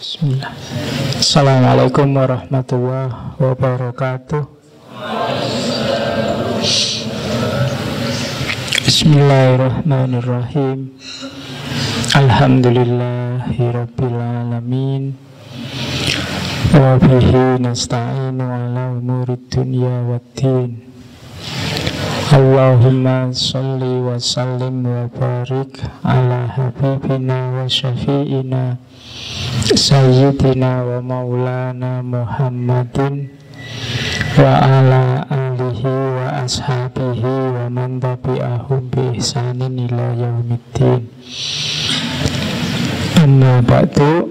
Bismillah. Assalamualaikum warahmatullahi wabarakatuh. Bismillahirrahmanirrahim. Alhamdulillahirabbil alamin. Wa bihi nasta'inu ala umurid dunya waddin. Allahumma salli wa sallim wa barik ala habibina wa syafi'ina Sayyidina wa maulana Muhammadin wa ala alihi wa ashabihi wa man tabi'ahum bi ihsanin ila yaumiddin. Amma ba'du,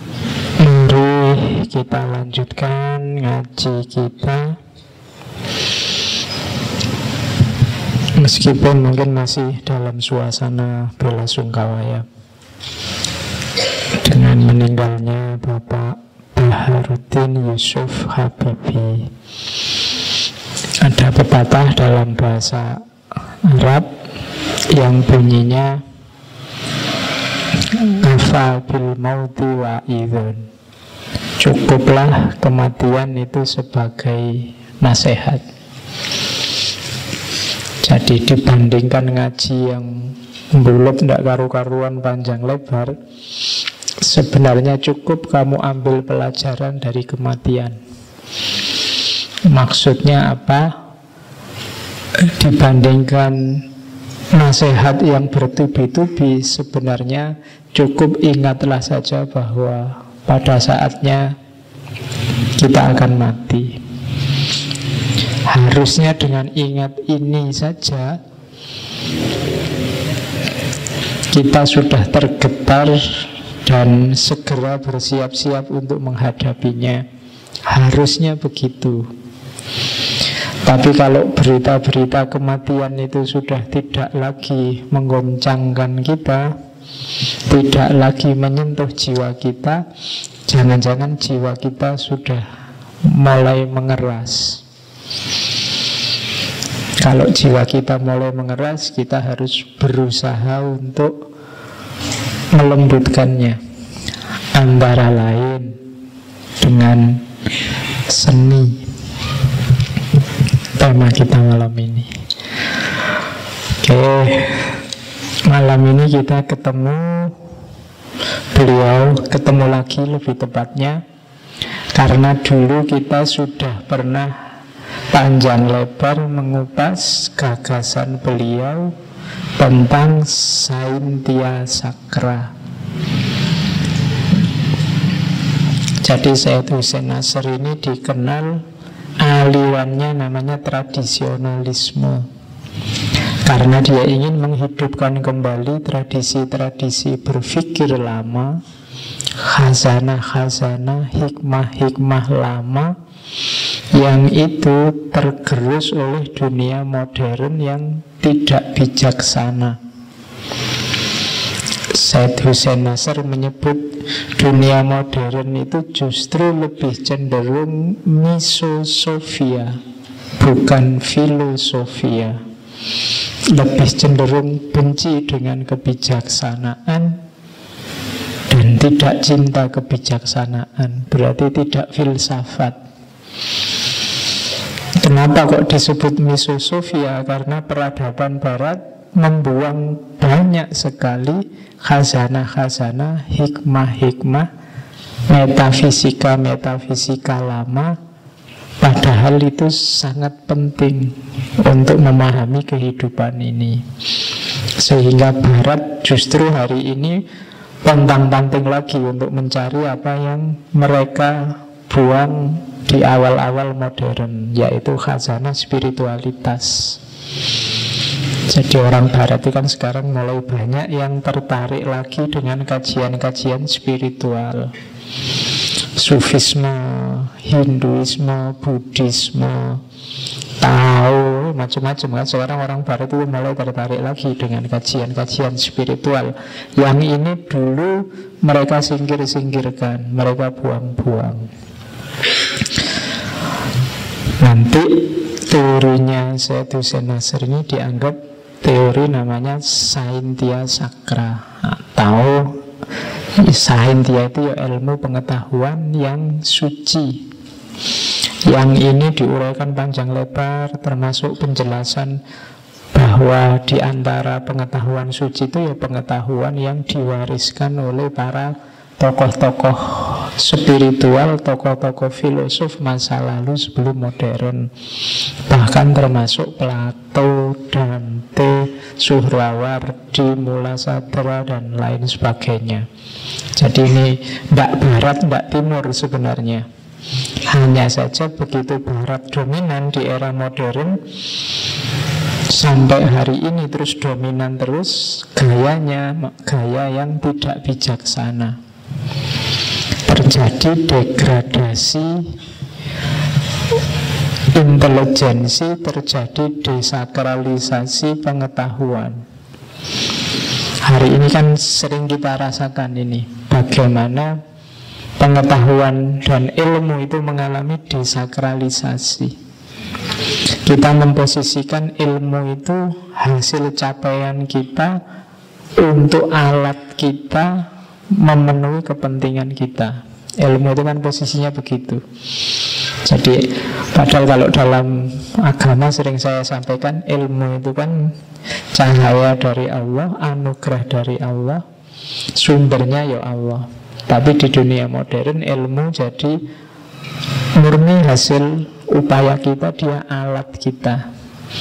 mari kita lanjutkan ngaji kita, meskipun mungkin masih dalam suasana belasungkawa ya, dengan meninggalnya Bapak Baharuddin Yusuf Habibie. Ada pepatah dalam bahasa Arab yang bunyinya kafa bil mauti wa'idun. Cukuplah kematian itu sebagai nasihat. Jadi dibandingkan ngaji yang bulat tidak karu-karuan panjang lebar, sebenarnya cukup kamu ambil pelajaran dari kematian. Maksudnya apa? Dibandingkan nasihat yang bertubi-tubi, sebenarnya cukup ingatlah saja bahwa pada saatnya kita akan mati. Harusnya dengan ingat ini saja kita sudah tergetar dan segera bersiap-siap untuk menghadapinya. Harusnya begitu. Tapi kalau berita-berita kematian itu sudah tidak lagi menggoncangkan kita, tidak lagi menyentuh jiwa kita, jangan-jangan jiwa kita sudah mulai mengeras. Kalau jiwa kita mulai mengeras, kita harus berusaha untuk melembutkannya, antara lain dengan seni. Tema kita malam ini. Oke, malam ini kita ketemu lagi lebih tepatnya, karena dulu kita sudah pernah panjang lebar mengupas gagasan beliau tentang Saintia Sacra. Jadi Syed Hussein Nasr ini dikenal alirannya namanya tradisionalisme, karena dia ingin menghidupkan kembali tradisi-tradisi berpikir lama, khazanah-khazanah, hikmah-hikmah lama yang itu tergerus oleh dunia modern yang tidak bijaksana. Syed Hussein Nasr menyebut dunia modern itu justru lebih cenderung misosofia, bukan filosofia. Lebih cenderung benci dengan kebijaksanaan dan tidak cinta kebijaksanaan. Berarti tidak filsafat. Kenapa kok disebut misosofia? Karena peradaban barat membuang banyak sekali khazanah-khazanah, hikmah-hikmah, metafisika-metafisika lama, padahal itu sangat penting untuk memahami kehidupan ini. Sehingga barat justru hari ini pontang-panting lagi untuk mencari apa yang mereka buang di awal-awal modern, yaitu khazanah spiritualitas. Jadi orang barat itu kan sekarang mulai banyak yang tertarik lagi dengan kajian-kajian spiritual, Sufisme, Hinduisme, Buddhisme, tahu macam-macam kan. Sekarang orang barat itu mulai tertarik lagi dengan kajian-kajian spiritual yang ini dulu mereka singkir-singkirkan, mereka buang-buang. Nanti teorinya Syed Hussein Nasr ini dianggap teori namanya Saintia Sacra atau Saintia itu ya ilmu pengetahuan yang suci. Yang ini diuraikan panjang lebar, termasuk penjelasan bahwa di antara pengetahuan suci itu ya pengetahuan yang diwariskan oleh para tokoh-tokoh spiritual, tokoh-tokoh filosof masa lalu sebelum modern. Bahkan termasuk Plato, Dante, Suhrawardi, Mulasadra, dan lain sebagainya. Jadi ini tidak barat, tidak timur sebenarnya. Hanya saja begitu barat dominan di era modern, sampai hari ini terus dominan terus, gayanya gaya yang tidak bijaksana. Terjadi degradasi intelijensi, terjadi desakralisasi pengetahuan. Hari ini kan sering kita rasakan ini, bagaimana pengetahuan dan ilmu itu mengalami desakralisasi. Kita memposisikan ilmu itu hasil capaian kita untuk alat kita memenuhi kepentingan kita. Ilmu itu kan posisinya begitu. Jadi padahal kalau dalam agama sering saya sampaikan, ilmu itu kan cahaya dari Allah, anugerah dari Allah, sumbernya ya Allah. Tapi di dunia modern ilmu jadi murni hasil upaya kita, dia alat kita.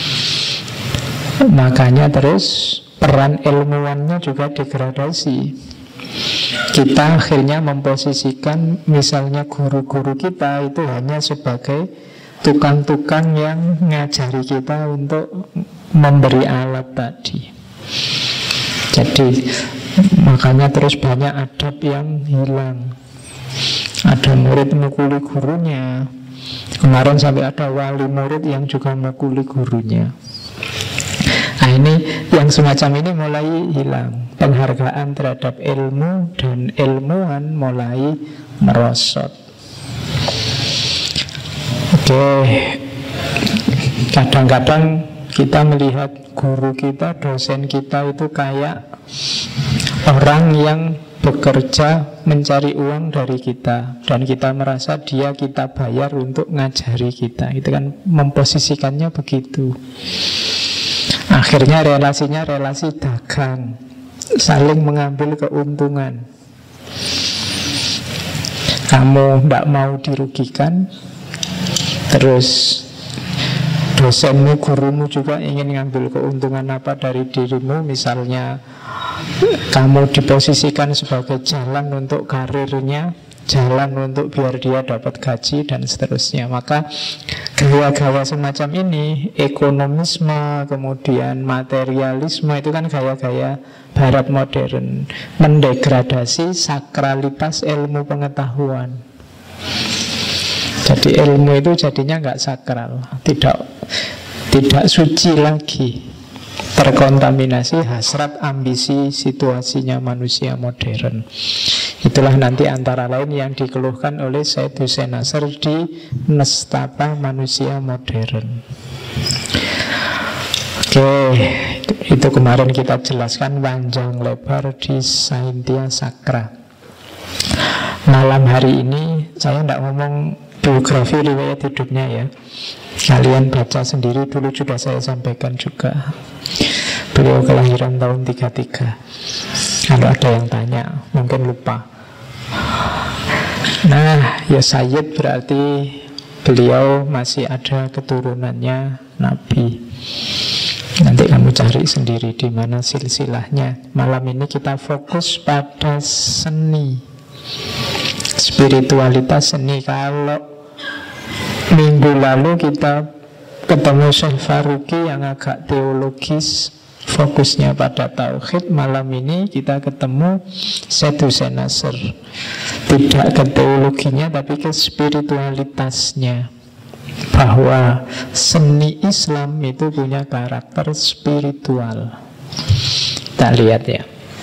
Makanya terus peran ilmuwannya juga degradasi. Kita akhirnya memposisikan misalnya guru-guru kita itu hanya sebagai tukang-tukang yang ngajari kita untuk memberi alat tadi. Jadi makanya terus banyak adab yang hilang. Ada murid mukuli gurunya. Kemarin sampai ada wali murid yang juga mukuli gurunya. Nah ini yang semacam ini mulai hilang. Penghargaan terhadap ilmu dan ilmuwan mulai merosot. Oke, kadang-kadang kita melihat guru kita, dosen kita itu kayak orang yang bekerja mencari uang dari kita, dan kita merasa dia kita bayar untuk ngajari kita. Itu kan memposisikannya begitu. Akhirnya relasinya relasi dagang, saling mengambil keuntungan. Kamu tidak mau dirugikan, terus dosenmu, gurumu juga ingin ngambil keuntungan apa dari dirimu. Misalnya kamu diposisikan sebagai jalan untuk karirnya, jalan untuk biar dia dapat gaji, dan seterusnya. Maka gaya-gaya semacam ini, ekonomisme, kemudian materialisme, itu kan gaya-gaya barat modern, mendegradasi sakralitas ilmu pengetahuan. Jadi ilmu itu jadinya nggak sakral, tidak suci lagi, terkontaminasi hasrat ambisi situasinya manusia modern. Itulah nanti antara lain yang dikeluhkan oleh Syed Hussein Nasr di Nestapa Manusia Modern. Oke, itu kemarin kita jelaskan panjang lebar di Saintia Sakra. Malam hari ini saya tidak ngomong biografi riwayat hidupnya ya. Kalian baca sendiri, dulu sudah saya sampaikan juga. Beliau kelahiran tahun 33. Kalau ada yang tanya, mungkin lupa. Nah, ya Sayyid berarti beliau masih ada keturunannya Nabi. Nanti kamu cari sendiri di mana silsilahnya. Malam ini kita fokus pada seni, spiritualitas seni. Kalau minggu lalu kita ketemu Syekh Faruqi yang agak teologis, fokusnya pada tauhid. Malam ini kita ketemu Syed Hussein Nasr, tidak ke teologinya tapi ke spiritualitasnya, bahwa seni Islam itu punya karakter spiritual. Kita lihat ya,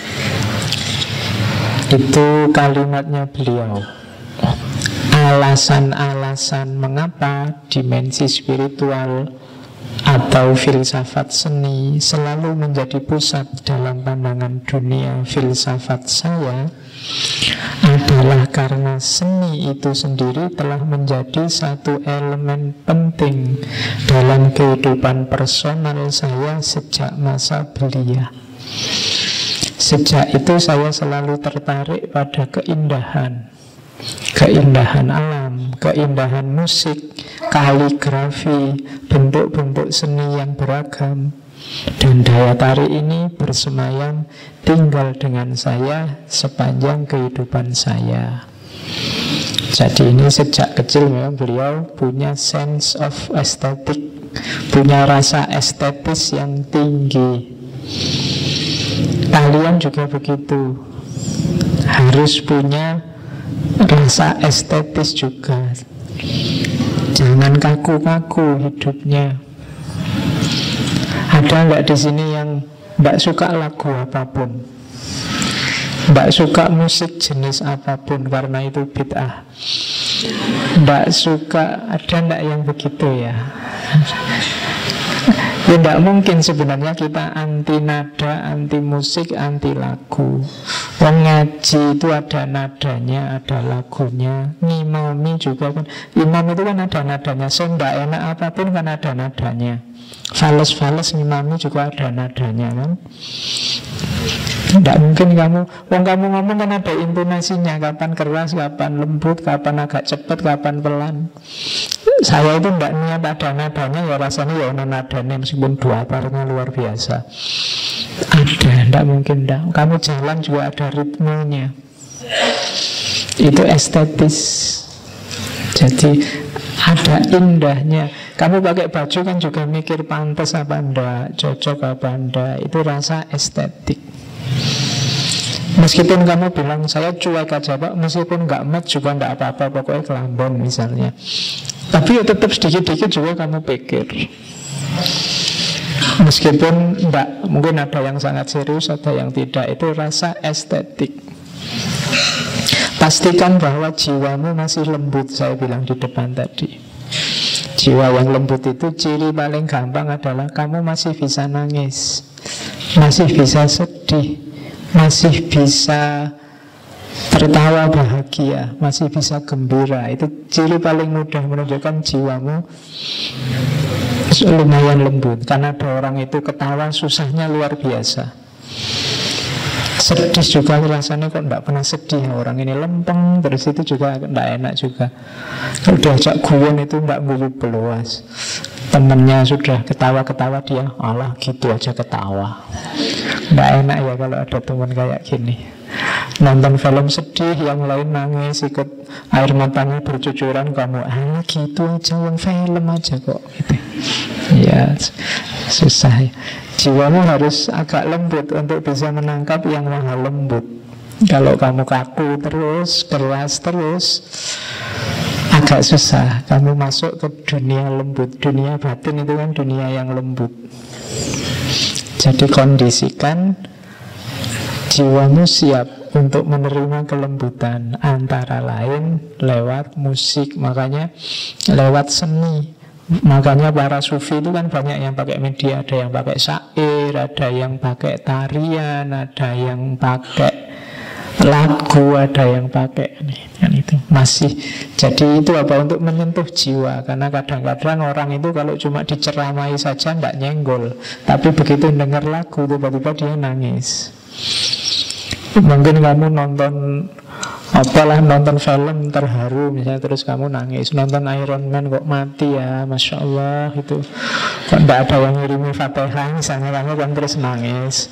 itu kalimatnya beliau. Alasan-alasan mengapa dimensi spiritual atau filsafat seni selalu menjadi pusat dalam pandangan dunia filsafat saya adalah karena seni itu sendiri telah menjadi satu elemen penting dalam kehidupan personal saya sejak masa belia. Sejak itu saya selalu tertarik pada keindahan. Keindahan alam, keindahan musik, kaligrafi, bentuk-bentuk seni yang beragam. Dan daya tarik ini bersemayam tinggal dengan saya sepanjang kehidupan saya. Jadi ini sejak kecil memang beliau punya sense of aesthetic, punya rasa estetis yang tinggi. Kalian juga begitu, harus punya rasa estetis juga. Jangan kaku-kaku hidupnya. Ada nggak di sini yang nggak suka lagu apapun, nggak suka musik jenis apapun karena itu bid'ah? Nggak suka, ada nggak yang begitu ya? Ya tidak mungkin sebenarnya kita anti nada, anti musik, anti lagu. Wong ngaji itu ada nadanya, ada lagunya. Ngimami juga kan, imam itu kan ada nadanya. So tidak enak apapun kan ada nadanya. Fales-fales ngimami juga ada nadanya kan. Tidak mungkin kamu ngomong kan ada intonasinya. Kapan keras, kapan lembut, kapan agak cepat, kapan pelan. Saya itu tidak niat ada nadanya, ya rasanya ya ada nadanya meskipun dua parnya luar biasa. Ada, tidak mungkin tidak. Kamu jalan juga ada ritmenya. Itu estetis. Jadi ada indahnya. Kamu pakai baju kan juga mikir pantas apa enggak, cocok apa enggak. Itu rasa estetik. Meskipun kamu bilang saya cuek aja Pak, meskipun nggak match juga nggak apa-apa, pokoknya kelambon misalnya. Tapi ya tetap sedikit-sedikit juga kamu pikir. Meskipun enggak, mungkin ada yang sangat serius, ada yang tidak. Itu rasa estetik. Pastikan bahwa jiwamu masih lembut. Saya bilang di depan tadi, jiwa yang lembut itu ciri paling gampang adalah kamu masih bisa nangis, masih bisa sedih, masih bisa tertawa bahagia, masih bisa gembira. Itu ciri paling mudah menunjukkan jiwamu lumayan lembut. Karena ada orang itu ketawa susahnya luar biasa, sedih juga rasanya kok tidak pernah sedih. Orang ini lempeng terus, itu juga tidak enak juga. Kalau diajak guyon itu tidak guyu beluas. Temennya sudah ketawa-ketawa, dia alah gitu aja ketawa. Tidak enak ya kalau ada teman kayak gini. Nonton film sedih, yang lain nangis, ikut air matanya bercucuran, kamu gitu aja, yang film aja kok gitu. Ya susah ya. Jiwamu harus agak lembut untuk bisa menangkap yang maha lembut. Kalau kamu kaku terus, keras terus, agak susah kamu masuk ke dunia lembut. Dunia batin itu kan dunia yang lembut. Jadi kondisikan jiwamu siap untuk menerima kelembutan, antara lain lewat musik. Makanya lewat seni. Makanya para sufi itu kan banyak yang pakai media. Ada yang pakai syair, ada yang pakai tarian, ada yang pakai lagu, ada yang pakai kan itu masih. Jadi itu apa? Untuk menyentuh jiwa. Karena kadang-kadang orang itu kalau cuma diceramai saja tidak nyenggol, tapi begitu dengar lagu tiba-tiba dia nangis. Mungkin kamu nonton nonton film terharu misalnya, terus kamu nangis. Nonton Iron Man kok mati ya, Masya Allah itu, kok tidak ada yang ngirimi Fatihah misalnya, kamu kan terus nangis.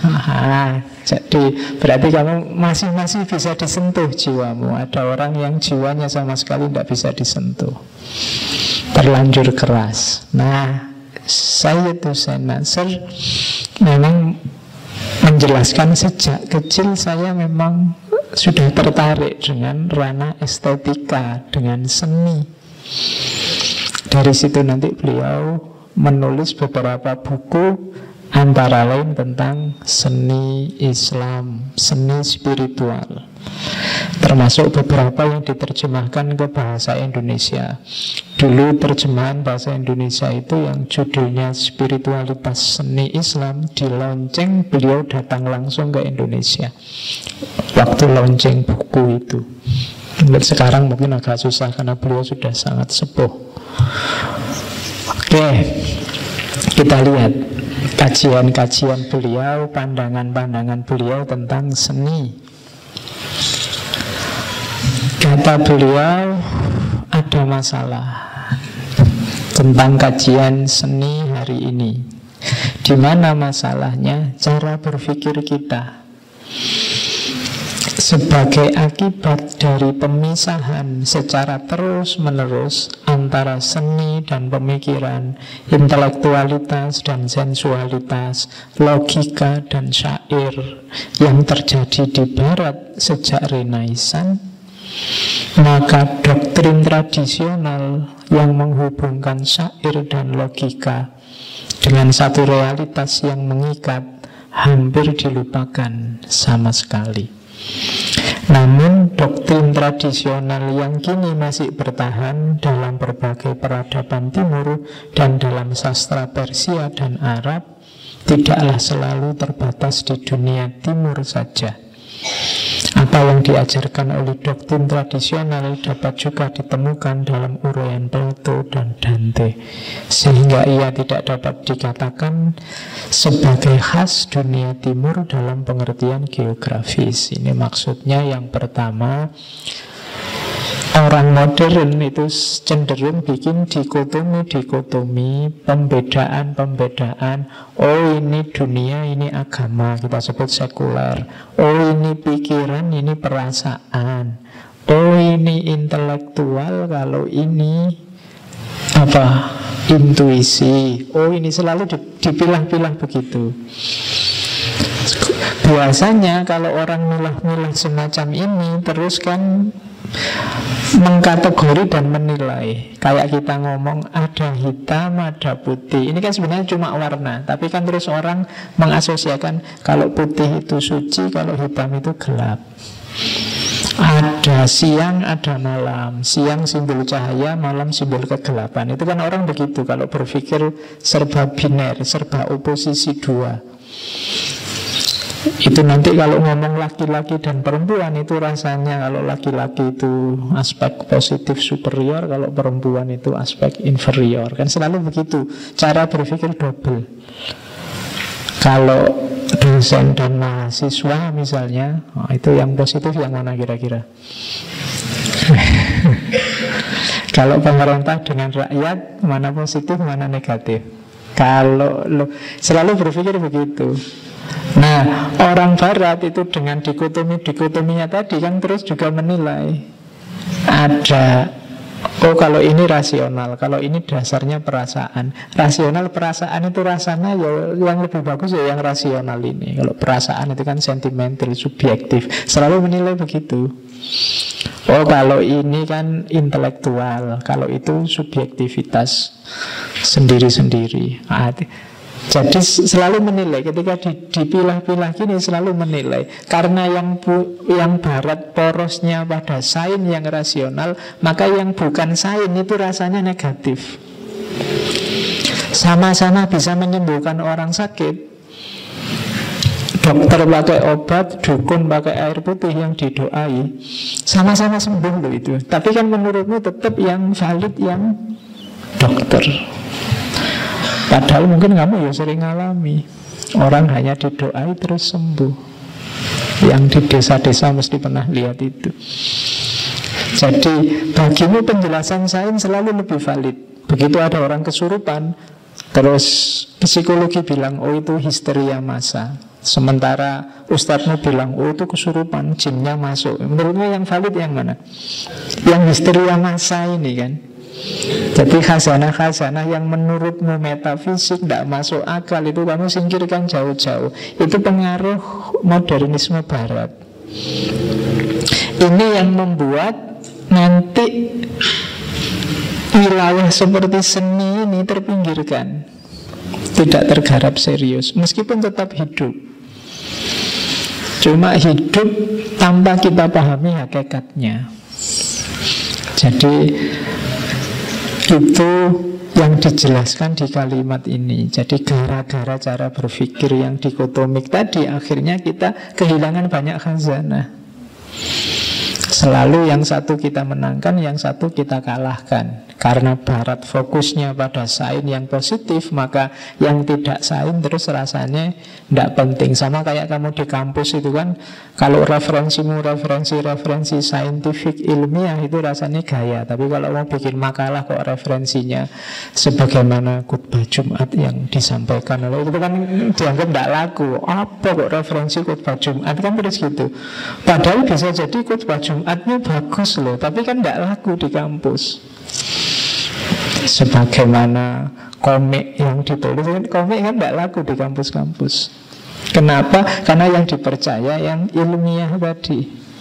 Jadi berarti kamu masih bisa disentuh jiwamu. Ada orang yang jiwanya sama sekali tidak bisa disentuh, terlanjur keras. Nah, Sayyid Hussein Nasr memang menjelaskan sejak kecil saya memang sudah tertarik dengan ranah estetika, dengan seni. Dari situ nanti beliau menulis beberapa buku Antara lain tentang seni Islam, seni spiritual, termasuk beberapa yang diterjemahkan ke bahasa Indonesia. Dulu terjemahan bahasa Indonesia itu yang judulnya Spiritualitas Seni Islam, di lonceng beliau datang langsung ke Indonesia waktu lonceng buku itu. Sekarang mungkin agak susah karena beliau sudah sangat sepuh. Oke, kita lihat kajian-kajian beliau, pandangan-pandangan beliau tentang seni. Kata beliau, ada masalah tentang kajian seni hari ini. Di mana masalahnya? Cara berpikir kita. Sebagai akibat dari pemisahan secara terus-menerus antara seni dan pemikiran, intelektualitas dan sensualitas, logika dan syair yang terjadi di Barat sejak Renaissance, maka doktrin tradisional yang menghubungkan syair dan logika dengan satu realitas yang mengikat hampir dilupakan sama sekali. Namun doktrin tradisional yang kini masih bertahan dalam berbagai peradaban timur dan dalam sastra Persia dan Arab tidaklah selalu terbatas di dunia timur saja. Apa yang diajarkan oleh doktrin tradisional dapat juga ditemukan dalam uraian Plato dan Dante, sehingga ia tidak dapat dikatakan sebagai khas dunia timur dalam pengertian geografis. Ini maksudnya yang pertama, orang modern itu cenderung bikin dikotomi, pembedaan. Oh, ini dunia, ini agama, kita sebut sekuler. Oh, ini pikiran, ini perasaan. Oh, ini intelektual, kalau ini apa? Intuisi. Oh, ini selalu dipilah-pilah begitu. Biasanya kalau orang milah-milah semacam ini terus kan mengkategori dan menilai. Kayak kita ngomong ada hitam, ada putih. Ini kan sebenarnya cuma warna, tapi kan terus orang mengasosiasikan kalau putih itu suci, kalau hitam itu gelap. Ada siang, ada malam. Siang simbol cahaya, malam simbol kegelapan. Itu kan orang begitu kalau berpikir serba biner, serba oposisi dua. Itu nanti kalau ngomong laki-laki dan perempuan itu rasanya kalau laki-laki itu aspek positif superior, kalau perempuan itu aspek inferior. Kan selalu begitu. Cara berpikir double. Kalau dosen dan mahasiswa misalnya, itu yang positif yang mana kira-kira? Kalau pemerintah dengan rakyat, mana positif, mana negatif? Kalau selalu berpikir begitu. Nah, orang Barat itu dengan dikotominya tadi kan terus juga menilai. Ada, oh kalau ini rasional, kalau ini dasarnya perasaan. Rasional, perasaan itu rasanya ya yang lebih bagus ya yang rasional ini. Kalau perasaan itu kan sentimental, subjektif. Selalu menilai begitu. Oh kalau ini kan intelektual, kalau itu subjektivitas sendiri-sendiri. Jadi selalu menilai. Ketika dipilah-pilah gini selalu menilai. Karena yang Barat porosnya pada sains yang rasional, maka yang bukan sains itu rasanya negatif. Sama-sama bisa menyembuhkan orang sakit. Dokter pakai obat, dukun pakai air putih yang didoai, sama-sama sembuh loh itu. Tapi kan menurutmu tetap yang valid yang dokter. Padahal mungkin kamu ya sering alami orang hanya didoai terus sembuh. Yang di desa-desa mesti pernah lihat itu. Jadi bagimu penjelasan sains selalu lebih valid. Begitu ada orang kesurupan, terus psikologi bilang oh itu histeria massa. Sementara ustadzmu bilang oh itu kesurupan, jinnya masuk. Menurutmu yang valid yang mana? Yang histeria massa ini kan. Jadi khazanah-khazanah yang menurutmu metafisik tidak masuk akal itu kamu singkirkan jauh-jauh. Itu pengaruh modernisme Barat. Ini yang membuat nanti wilayah seperti seni ini terpinggirkan. tidak tergarap serius, meskipun tetap hidup. Cuma hidup tanpa kita pahami hakikatnya. Jadi itu yang dijelaskan di kalimat ini. Jadi gara-gara cara berpikir yang dikotomik tadi, akhirnya kita kehilangan banyak khazanah. Selalu yang satu kita menangkan, yang satu kita kalahkan. Karena barat fokusnya pada sain yang positif, maka yang tidak sain terus rasanya tidak penting. Sama kayak kamu di kampus itu kan, kalau referensimu referensi saintifik ilmiah itu rasanya gaya. Tapi kalau mau bikin makalah kok referensinya sebagaimana khutbah Jumat yang disampaikan oleh itu kan dianggap tidak laku. Apa kok referensi khutbah Jumat kan terus gitu. Padahal bisa jadi khutbah Jumatnya bagus loh, tapi kan tidak laku di kampus. Sebagaimana komik yang ditulis, komik kan tidak laku di kampus-kampus. Kenapa? Karena yang dipercaya yang ilmiah tadi.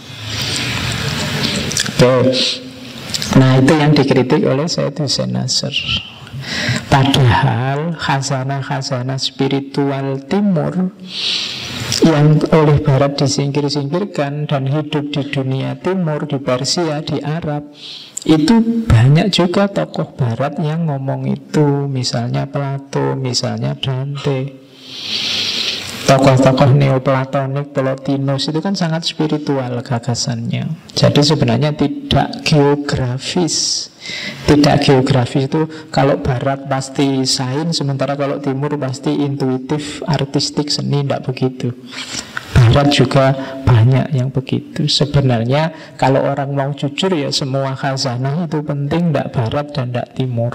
Oke. Nah itu yang dikritik oleh Said Hussein Nasr. Padahal khazanah-khazanah spiritual timur yang oleh barat disingkir-singkirkan dan hidup di dunia timur, di Persia, di Arab, itu banyak juga tokoh barat yang ngomong itu. Misalnya Plato, misalnya Dante. Tokoh-tokoh neoplatonik, Plotinus itu kan sangat spiritual gagasannya. Jadi sebenarnya tidak geografis. Tidak geografis itu kalau barat pasti sains, sementara kalau timur pasti intuitif, artistik, seni, tidak begitu. Barat juga banyak yang begitu. Sebenarnya kalau orang mau jujur ya semua khazanah itu penting, tidak barat dan tidak timur.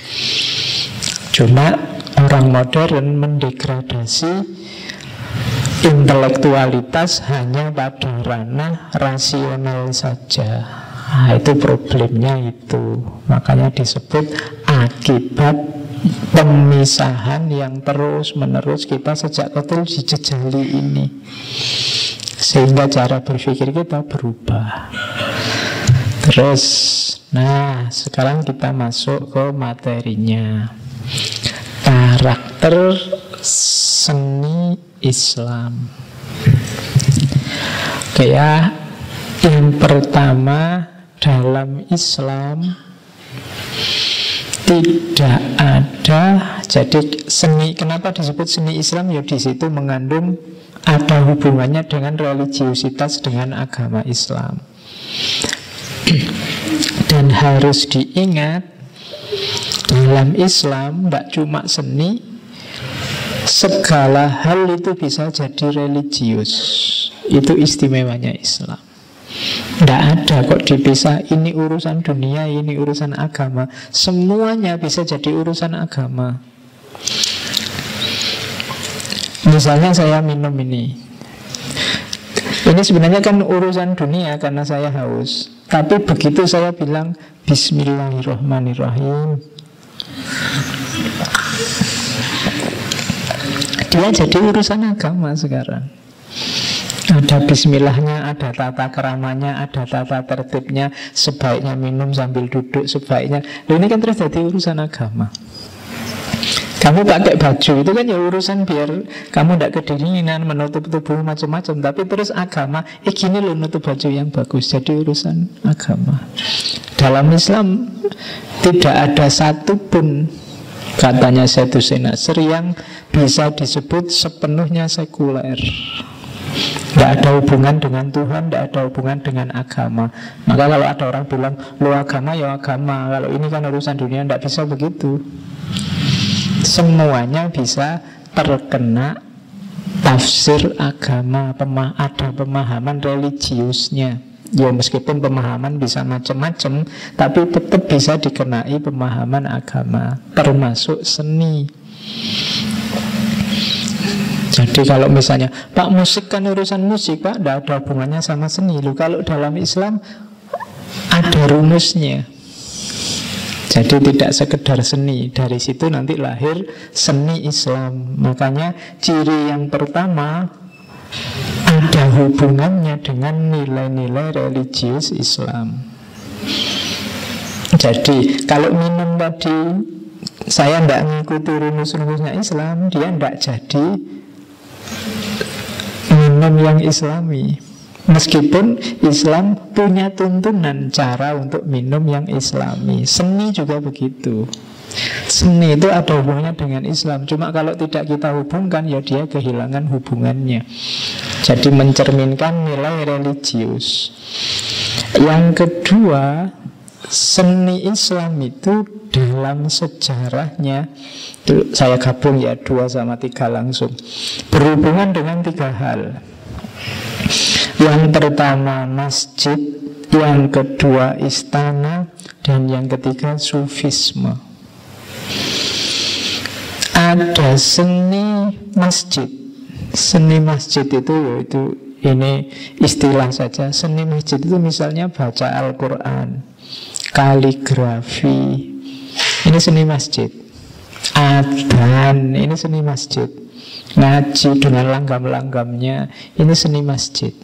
Cuma orang modern mendegradasi intelektualitas hanya pada ranah rasional saja. Nah, itu problemnya itu. Makanya disebut akibat pemisahan yang terus-menerus kita sejak kecil dijejali ini. Sehingga cara berpikir kita berubah. Terus, nah sekarang kita masuk ke materinya. Karakter seni Islam. Oke ya, yang pertama dalam Islam tidak ada. Jadi seni, kenapa disebut seni Islam? Ya di situ mengandung ada hubungannya dengan religiusitas, dengan agama Islam. Dan harus diingat, dalam Islam tidak cuma seni, segala hal itu bisa jadi religius. Itu istimewanya Islam. Tidak ada kok dipisah, ini urusan dunia, ini urusan agama. Semuanya bisa jadi urusan agama. Misalnya saya minum ini sebenarnya kan urusan dunia karena saya haus. Tapi begitu saya bilang Bismillahirrahmanirrahim, dia jadi urusan agama sekarang. Ada bismillahnya, ada tata keramanya, ada tata tertibnya. Sebaiknya minum sambil duduk, sebaiknya. Ini kan terus jadi urusan agama. Kamu pakai baju itu kan ya urusan biar kamu tidak kedinginan, menutup tubuh macam-macam. Tapi terus agama, gini loh nutup baju yang bagus. Jadi urusan agama. Dalam Islam tidak ada satupun, katanya Said Hussein Nasr, yang bisa disebut sepenuhnya sekuler. Tidak ada hubungan dengan Tuhan, tidak ada hubungan dengan agama. Maka kalau ada orang bilang, lo agama ya agama, kalau ini kan urusan dunia, tidak bisa begitu. Semuanya bisa terkena tafsir agama, ada pemahaman religiusnya. Ya meskipun pemahaman bisa macam-macam, tapi tetap bisa dikenai pemahaman agama, termasuk seni. Jadi kalau misalnya Pak musik kan urusan musik Pak, tidak ada hubungannya sama seni. Loh, kalau dalam Islam ada rumusnya. Jadi tidak sekedar seni. Dari situ nanti lahir seni Islam. Makanya ciri yang pertama ada hubungannya dengan nilai-nilai religius Islam. Jadi kalau minum tadi saya tidak mengikuti rumus-rumusnya Islam, dia tidak jadi minum yang Islami. Meskipun Islam punya tuntunan cara untuk minum yang Islami. Seni juga begitu. Seni itu ada hubungannya dengan Islam. Cuma kalau tidak kita hubungkan, ya dia kehilangan hubungannya. Jadi mencerminkan nilai religius. Yang kedua, seni Islam itu dalam sejarahnya, itu saya gabung ya 2 sama 3 langsung, berhubungan dengan 3 hal. Yang pertama masjid, yang kedua istana, dan yang ketiga sufisme. Ada seni masjid. Seni masjid itu yaitu, ini istilah saja. Seni masjid itu misalnya baca Al-Quran, kaligrafi, ini seni masjid. Adhan, ini seni masjid. Ngaji dengan langgam-langgamnya, ini seni masjid.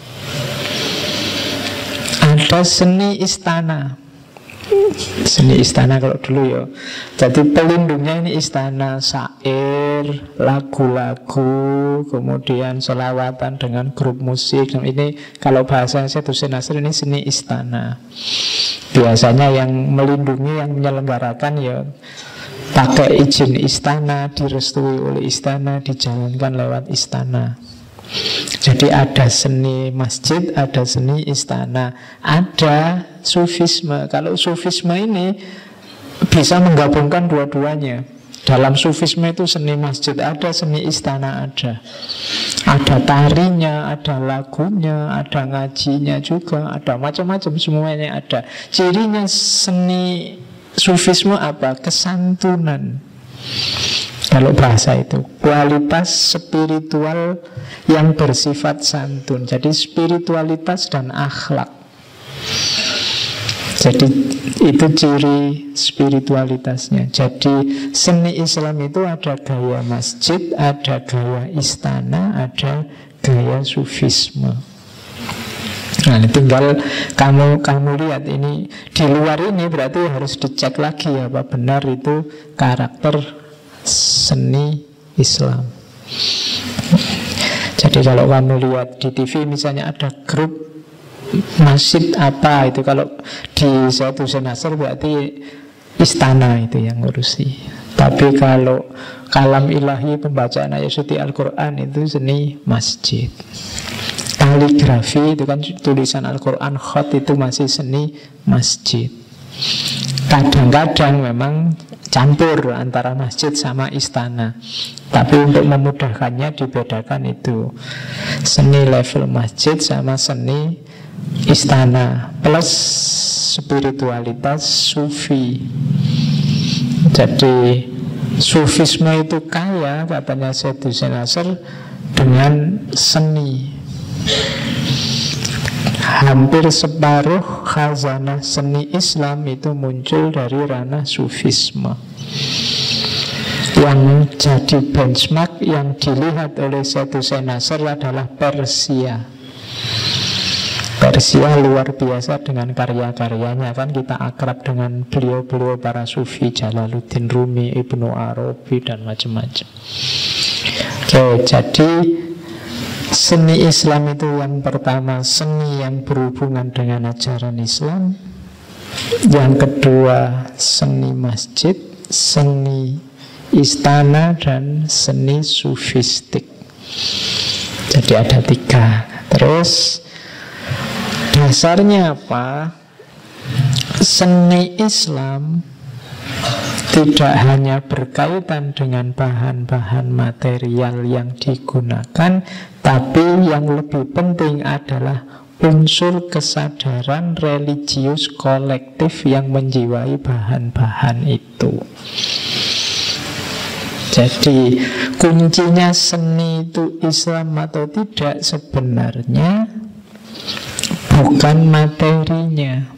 Ada seni istana. Seni istana kalau dulu ya, jadi pelindungnya ini istana, syair, lagu-lagu, kemudian selawatan dengan grup musik. Ini kalau bahasa Syedhusen Nasr, ini seni istana. Biasanya yang melindungi, yang menyelenggarakan ya pakai izin istana, direstui oleh istana, dijalankan lewat istana. Jadi ada seni masjid, ada seni istana, ada sufisme. Kalau sufisme ini bisa menggabungkan dua-duanya. Dalam sufisme itu seni masjid ada, seni istana ada. Ada tarinya, ada lagunya, ada ngajinya juga, ada macam-macam, semuanya ada. Cirinya seni sufisme apa? Kesantunan. Kalau bahasa itu kualitas spiritual yang bersifat santun. Jadi spiritualitas dan akhlak. Jadi itu ciri spiritualitasnya. Jadi seni Islam itu ada gaya masjid, ada gaya istana, ada gaya sufisme. Nah, ini tinggal kamu lihat ini di luar ini, berarti harus dicek lagi apa benar itu karakter seni Islam. Jadi kalau kamu lihat di TV misalnya ada grup masjid apa itu, kalau di Syedhusen Nasr berarti istana itu yang ngurusi. Tapi kalau kalam ilahi, pembacaan ayat suci Al-Quran, itu seni masjid. Kaligrafi itu kan tulisan Al-Quran, khat itu masih seni masjid. Kadang-kadang memang campur antara masjid sama istana. Tapi untuk memudahkannya dibedakan itu. Seni level masjid sama seni istana, plus spiritualitas sufi. Jadi sufisme itu kaya, katanya Syedhusen Nasr, dengan seni. Hampir separuh khazanah seni Islam itu muncul dari ranah sufisme. Yang jadi benchmark yang dilihat oleh Syedhusen Nasr adalah Persia. Persia luar biasa dengan karya-karyanya. Kan kita akrab dengan beliau-beliau para sufi, Jalaluddin Rumi, Ibnu Arabi, dan macam-macam. Oke, jadi seni Islam itu yang pertama, seni yang berhubungan dengan ajaran Islam. Yang kedua, seni masjid, seni istana, dan seni sufistik. Jadi ada 3. Terus dasarnya apa? Seni Islam tidak hanya berkaitan dengan bahan-bahan material yang digunakan, tapi yang lebih penting adalah unsur kesadaran religius kolektif yang menjiwai bahan-bahan itu. Jadi kuncinya seni itu Islam atau tidak sebenarnya bukan materinya,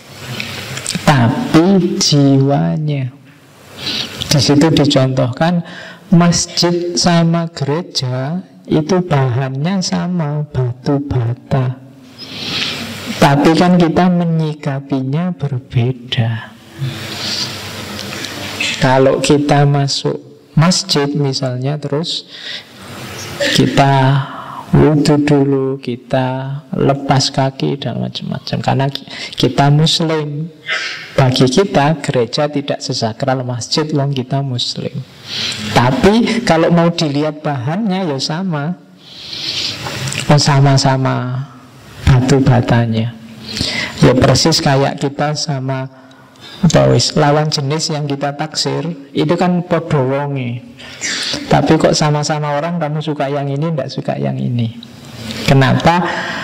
tapi jiwanya. Di situ dicontohkan masjid sama gereja itu bahannya sama, batu bata. Tapi kan kita menyikapinya berbeda. Kalau kita masuk masjid misalnya, terus kita wudhu dulu, kita lepas kaki dan macam-macam, karena kita muslim. Bagi kita gereja tidak sesakral masjid, wong kita muslim. Tapi kalau mau dilihat bahannya ya sama. Oh, sama-sama batu batanya. Ya persis kayak kita sama lawan jenis yang kita taksir, itu kan podo wonge. Tapi kok sama-sama orang, kamu suka yang ini, tidak suka yang ini. Kenapa?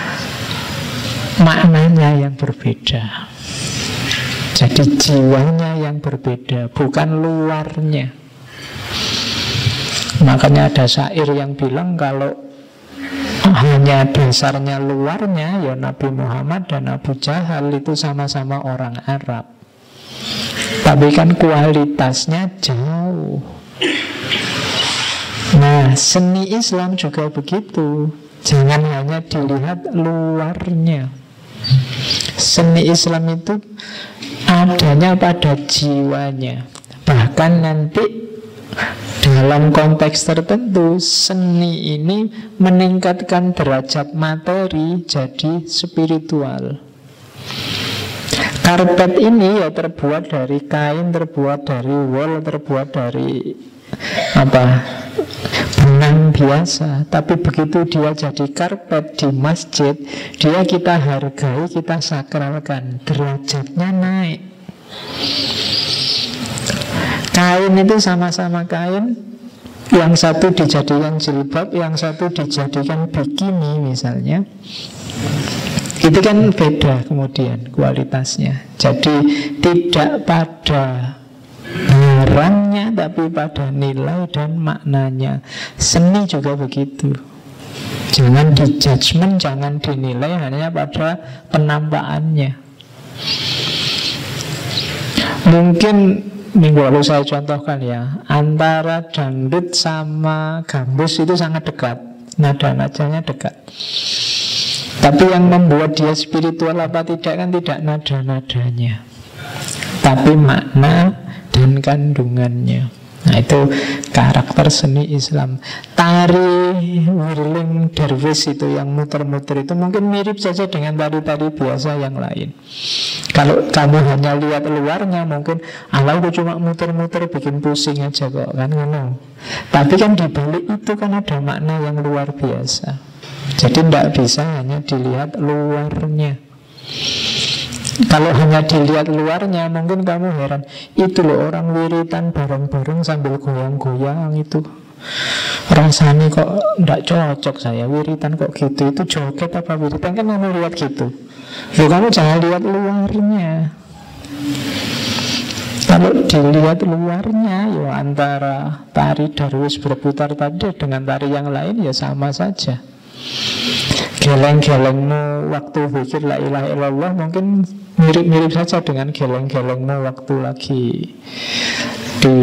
Maknanya yang berbeda. Jadi jiwanya yang berbeda, bukan luarnya. Makanya ada syair yang bilang kalau hanya dasarnya luarnya, ya Nabi Muhammad dan Abu Jahal itu sama-sama orang Arab. Tapi kan kualitasnya jauh. Nah, seni Islam juga begitu. Jangan hanya dilihat luarnya. Seni Islam itu adanya pada jiwanya. Bahkan nanti dalam konteks tertentu, seni ini meningkatkan derajat materi jadi spiritual. Karpet ini ya terbuat dari kain, terbuat dari wol, terbuat dari benang biasa. Tapi begitu dia jadi karpet di masjid, dia kita hargai, kita sakralkan, derajatnya naik. Kain itu sama-sama kain, yang satu dijadikan jilbab, yang satu dijadikan bikini misalnya. Itu kan beda kemudian kualitasnya. Jadi tidak pada barangnya, tapi pada nilai dan maknanya. Seni juga begitu. Jangan di judgment, jangan dinilai hanya pada penampakannya. Mungkin minggu lalu saya contohkan ya, antara dangdut sama gambus itu sangat dekat, nada-nadanya dekat. Tapi yang membuat dia spiritual apa tidak kan tidak nada-nadanya, tapi makna dan kandungannya. Nah itu karakter seni Islam. Tari whirling dervish itu yang muter-muter itu mungkin mirip saja dengan tari-tari biasa yang lain. Kalau kamu hanya lihat luarnya mungkin Allah itu cuma muter-muter bikin pusing aja kok kan, no. Tapi kan di balik itu kan ada makna yang luar biasa. Jadi tidak bisa hanya dilihat luarnya. Kalau hanya dilihat luarnya mungkin kamu heran, itu loh orang wiritan bareng-bareng sambil goyang-goyang itu, rasanya kok tidak cocok saya wiritan kok gitu. Itu joget apa wiritan, kan kamu lihat gitu. Loh, kamu jangan lihat luarnya. Kalau dilihat luarnya ya antara tari darwis berputar tadi dengan tari yang lain ya sama saja. Geleng-gelengmu waktu zikir la ilaha illallah mungkin mirip-mirip saja dengan geleng-gelengmu waktu lagi di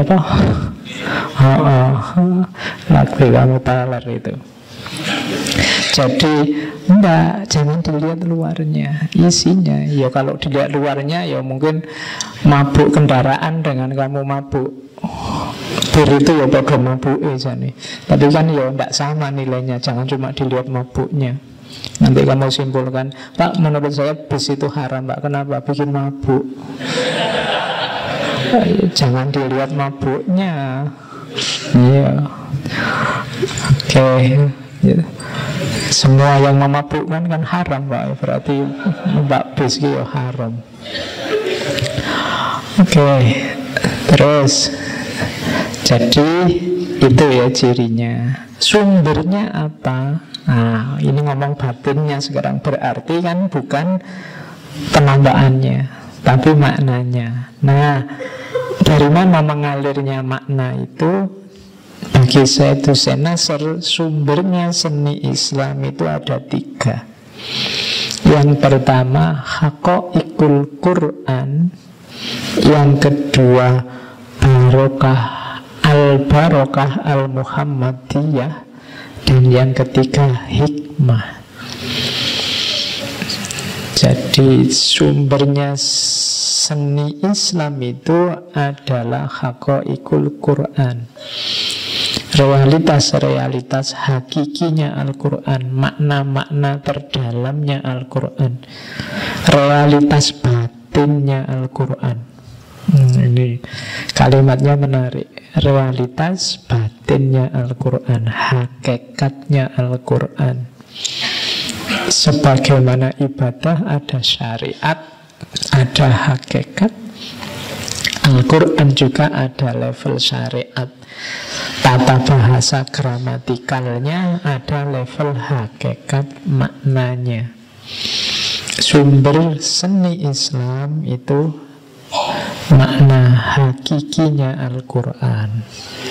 lagu kamu talar itu. Jadi enggak, jangan dilihat luarnya, isinya. Ya kalau dilihat luarnya ya mungkin mabuk kendaraan dengan kamu mabuk bir itu ya pada mabuk jane. Tapi kan ya enggak sama nilainya. Jangan cuma dilihat mabuknya. Nanti kamu simpulkan, Pak menurut saya bis itu haram Pak, kenapa? Bikin mabuk. Jangan dilihat mabuknya. Iya. Oke. Ya. Semua yang memabukkan kan haram Pak, berarti Mbak bis itu haram. Oke. Terus jadi itu ya cirinya. Sumbernya apa? Nah, ini ngomong batinnya sekarang. Berarti kan bukan penambahannya, tapi maknanya. Nah, dari mana mengalirnya makna itu? Bagi Syed Hussein Nasr, sumbernya seni Islam itu ada 3. Yang pertama Haqaiqul Quran, yang kedua Barokah al-Muhammadiyah, dan yang ketiga hikmah. Jadi sumbernya seni Islam itu adalah haqaiqul Quran, realitas-realitas hakikinya Al-Quran, makna-makna terdalamnya Al-Quran, realitas batinnya Al-Quran. Ini kalimatnya menarik. Realitas batinnya Al-Quran, hakikatnya Al-Quran. Sebagaimana ibadah ada syariat, ada hakikat, Al-Quran juga ada level syariat. Tata bahasa gramatikalnya ada level hakikat maknanya. Sumber seni Islam itu makna hakikinya Al-Quran.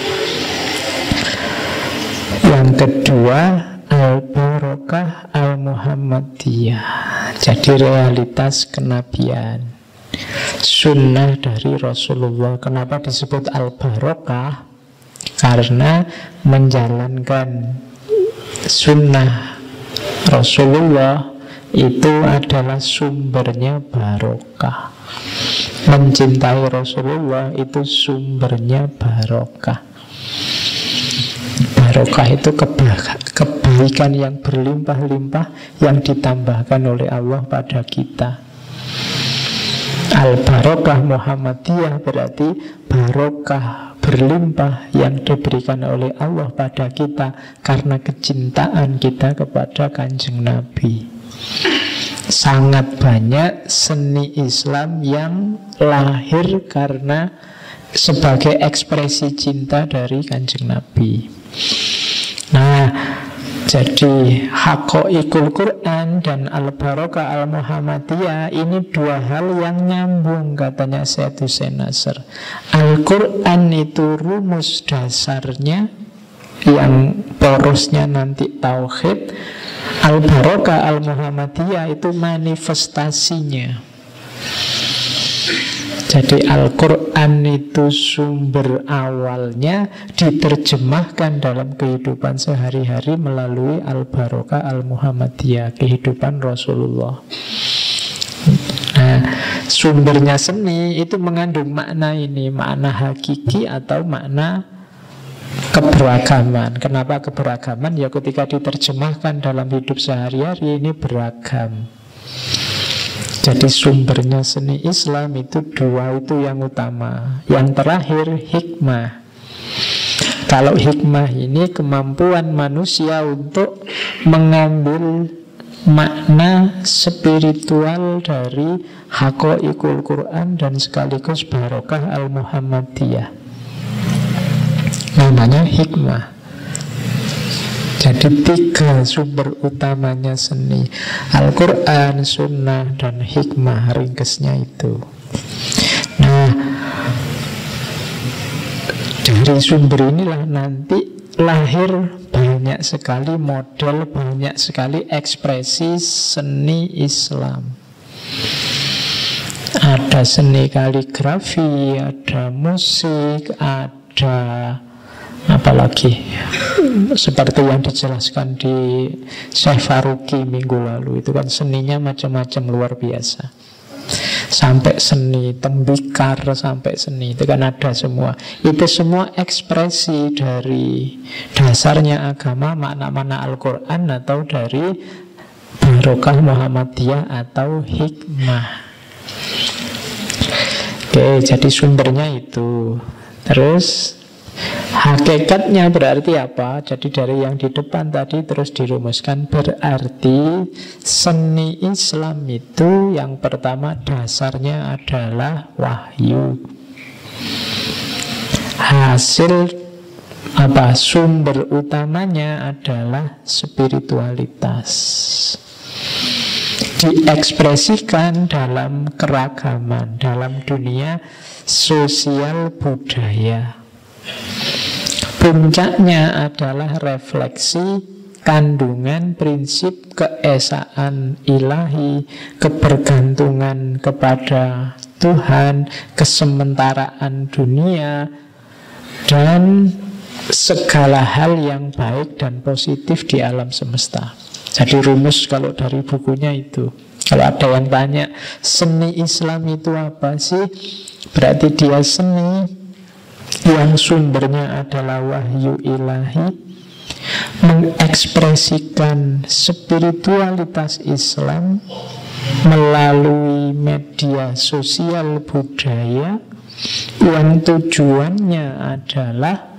Yang kedua, Al-Barokah Al-Muhammadiyah. Jadi realitas kenabian, sunnah dari Rasulullah. Kenapa disebut Al-Barokah? Karena menjalankan sunnah Rasulullah itu adalah sumbernya barokah. Mencintai Rasulullah itu sumbernya barokah. Barokah itu kebaikan yang berlimpah-limpah yang ditambahkan oleh Allah pada kita. Al-Barokah Muhammadiyah berarti barokah berlimpah yang diberikan oleh Allah pada kita karena kecintaan kita kepada Kanjeng Nabi. Sangat banyak seni Islam yang lahir karena sebagai ekspresi cinta dari Kanjeng Nabi. Nah, jadi haqaiqul Quran dan Al-Barokah Al-Muhammadiyah ini dua hal yang nyambung, katanya Syed Hussein Nasr. Al-Quran itu rumus dasarnya yang porosnya nanti tauhid. Al-Barokah Al-Muhammadiyah itu manifestasinya. Jadi Al-Quran itu sumber awalnya diterjemahkan dalam kehidupan sehari-hari melalui Al-Barokah Al-Muhammadiyah, kehidupan Rasulullah. Nah, sumbernya seni itu mengandung makna ini, makna hakiki atau makna keberagaman. Kenapa keberagaman? Ya ketika diterjemahkan dalam hidup sehari-hari ini beragam. Jadi sumbernya seni Islam itu dua, itu yang utama. Yang terakhir hikmah. Kalau hikmah ini kemampuan manusia untuk mengambil makna spiritual dari haqaiqul Quran dan sekaligus barokah Al-Muhammadiyah. Namanya hikmah. Jadi tiga sumber utamanya seni: Al-Quran, Sunnah, dan hikmah. Ringkesnya itu. Nah, dari sumber inilah nanti lahir banyak sekali model, banyak sekali ekspresi seni Islam. Ada seni kaligrafi, ada musik, ada apalagi seperti yang dijelaskan di Syekh Faruqi minggu lalu. Itu kan seninya macam-macam, luar biasa. Sampai seni tembikar, sampai seni itu kan ada semua. Itu semua ekspresi dari dasarnya agama, makna-makna Al-Quran atau dari barokah Muhammadiyah atau hikmah. Oke, jadi sumbernya itu. Terus hakikatnya berarti apa? Jadi dari yang di depan tadi terus dirumuskan. Berarti seni Islam itu yang pertama dasarnya adalah wahyu. Hasil apa? Sumber utamanya adalah spiritualitas. Diekspresikan dalam keragaman, dalam dunia sosial budaya. Puncaknya adalah refleksi kandungan prinsip keesaan ilahi, kebergantungan kepada Tuhan, kesementaraan dunia, dan segala hal yang baik dan positif di alam semesta. Jadi rumus kalau dari bukunya itu. Kalau ada yang tanya, seni Islam itu apa sih? Berarti dia seni yang sumbernya adalah wahyu ilahi, mengekspresikan spiritualitas Islam melalui media sosial budaya yang tujuannya adalah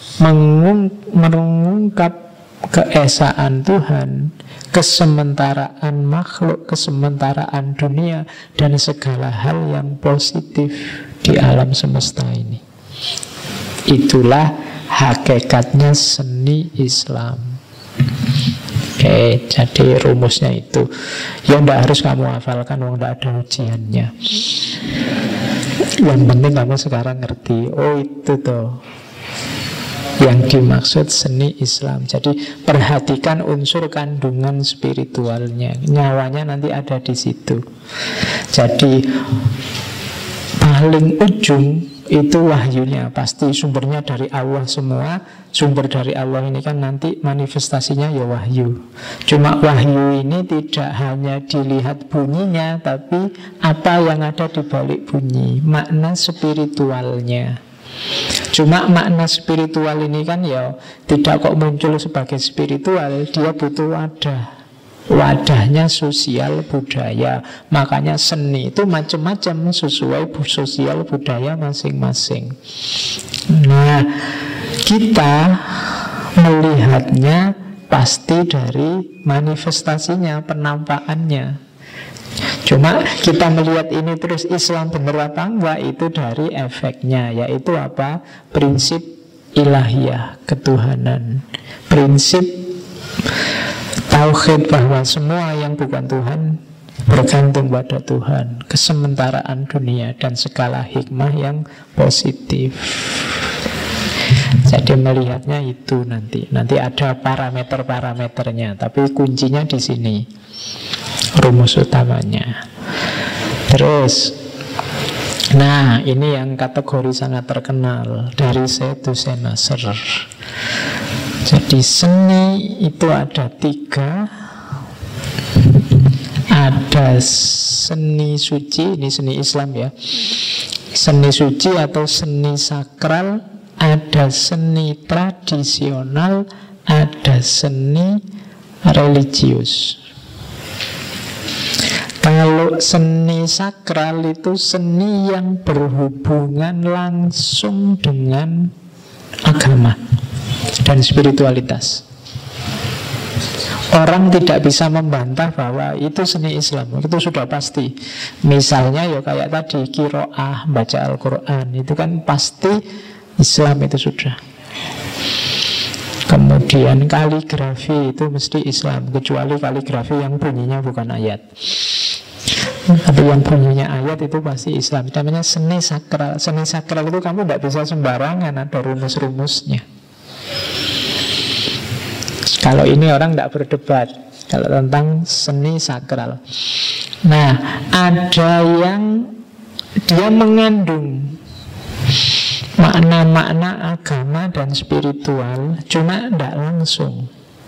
mengungkap keesaan Tuhan, kesementaraan makhluk, kesementaraan dunia, dan segala hal yang positif di alam semesta ini. Itulah hakikatnya seni Islam. Oke, jadi rumusnya itu. Ya tidak harus kamu hafalkan, tidak ada ujiannya. Yang penting kamu sekarang ngerti. Oh itu tuh yang dimaksud seni Islam. Jadi perhatikan unsur kandungan spiritualnya. Nyawanya nanti ada di situ. Jadi paling ujung itu wahyunya. Pasti sumbernya dari Allah semua. Sumber dari Allah ini kan nanti manifestasinya ya wahyu. Cuma wahyu ini tidak hanya dilihat bunyinya, tapi apa yang ada di balik bunyi, makna spiritualnya. Cuma makna spiritual ini kan ya tidak kok muncul sebagai spiritual, dia butuh wadah. Wadahnya sosial budaya. Makanya seni itu macam-macam sesuai sosial budaya masing-masing. Nah, kita melihatnya pasti dari manifestasinya, penampakannya. Cuma kita melihat ini terus Islam benar apa enggak, itu dari efeknya, yaitu apa? Prinsip ilahiyah, ketuhanan. Prinsip tauhid bahwa semua yang bukan Tuhan bergantung pada Tuhan, kesementaraan dunia dan segala hikmah yang positif. Jadi melihatnya itu nanti ada parameter-parameternya, tapi kuncinya di sini, rumus utamanya. Terus, nah ini yang kategori sangat terkenal dari Sayyidus Nasr. Jadi seni itu ada 3. Ada seni suci, ini seni Islam ya. Seni suci atau seni sakral, ada seni tradisional, ada seni religius. Kalau seni sakral itu seni yang berhubungan langsung dengan agama dan spiritualitas. Orang tidak bisa membantah bahwa itu seni Islam, itu sudah pasti. Misalnya ya kayak tadi qiraah, baca Al-Quran, itu kan pasti Islam, itu sudah. Kemudian kaligrafi itu mesti Islam, kecuali kaligrafi yang bunyinya bukan ayat. Tapi yang bunyinya ayat itu pasti Islam. Namanya seni sakral. Seni sakral itu kamu tidak bisa sembarangan, ada rumus-rumusnya. Kalau ini orang tidak berdebat kalau tentang seni sakral. Nah, ada yang dia mengandung makna-makna agama dan spiritual, cuma tidak langsung.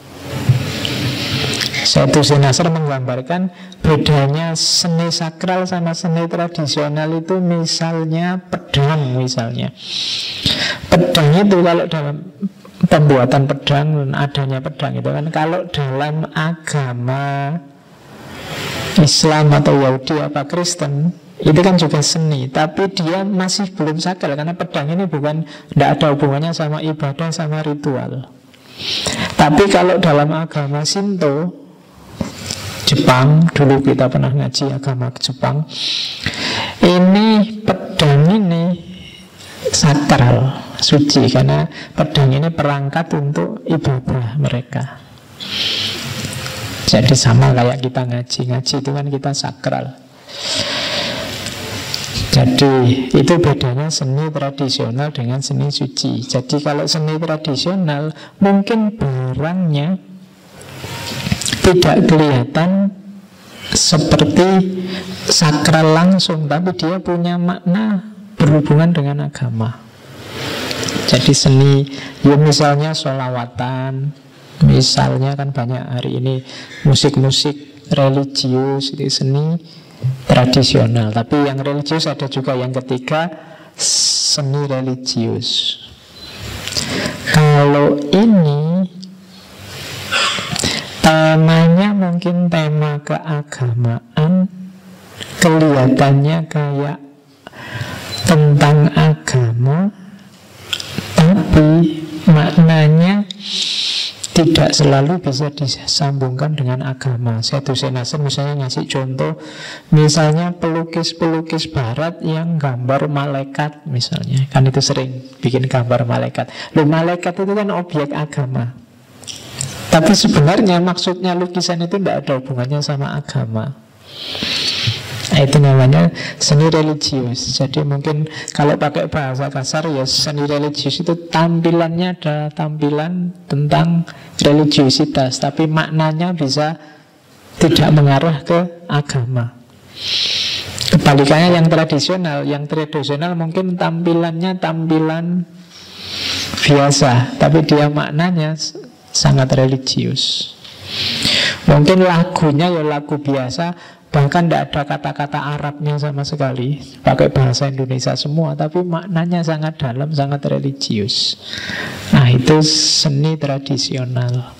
Sayyidus Nasr menggambarkan bedanya seni sakral sama seni tradisional itu misalnya pedang misalnya. Pedang itu kalau dalam pembuatan pedang dan adanya pedang itu kan, kalau dalam agama Islam atau Yahudi apa Kristen itu kan juga seni, tapi dia masih belum sakral karena pedang ini bukan, tidak ada hubungannya sama ibadah sama ritual. Tapi kalau dalam agama Shinto Jepang, dulu kita pernah ngaji agama Jepang, ini pedang ini sakral, suci, karena pedang ini perangkat untuk ibadah mereka. Jadi sama kayak kita ngaji itu kan kita sakral. Jadi itu bedanya seni tradisional dengan seni suci. Jadi kalau seni tradisional mungkin barangnya tidak kelihatan seperti sakral langsung, tapi dia punya makna berhubungan dengan agama. Jadi seni, ya misalnya sholawatan, misalnya kan banyak hari ini musik-musik religius, itu seni tradisional. Tapi yang religius ada juga yang ketiga, seni religius. Kalau ini temanya mungkin tema keagamaan, kelihatannya kayak tentang agama, tapi maknanya tidak selalu bisa disambungkan dengan agama. Saddam Hussein misalnya ngasih contoh, misalnya pelukis-pelukis barat yang gambar malaikat misalnya, kan itu sering bikin gambar malaikat. Loh, malaikat itu kan objek agama, tapi sebenarnya maksudnya lukisan itu tidak ada hubungannya sama agama. Itu namanya seni religius. Jadi mungkin kalau pakai bahasa kasar ya, seni religius itu tampilannya ada tampilan tentang religiusitas, tapi maknanya bisa tidak mengarah ke agama. Kebalikannya yang tradisional mungkin tampilannya tampilan biasa, tapi dia maknanya sangat religius. Mungkin lagunya ya lagu biasa, bahkan tidak ada kata-kata Arabnya sama sekali, pakai bahasa Indonesia semua, tapi maknanya sangat dalam, sangat religius. Nah, itu seni tradisional.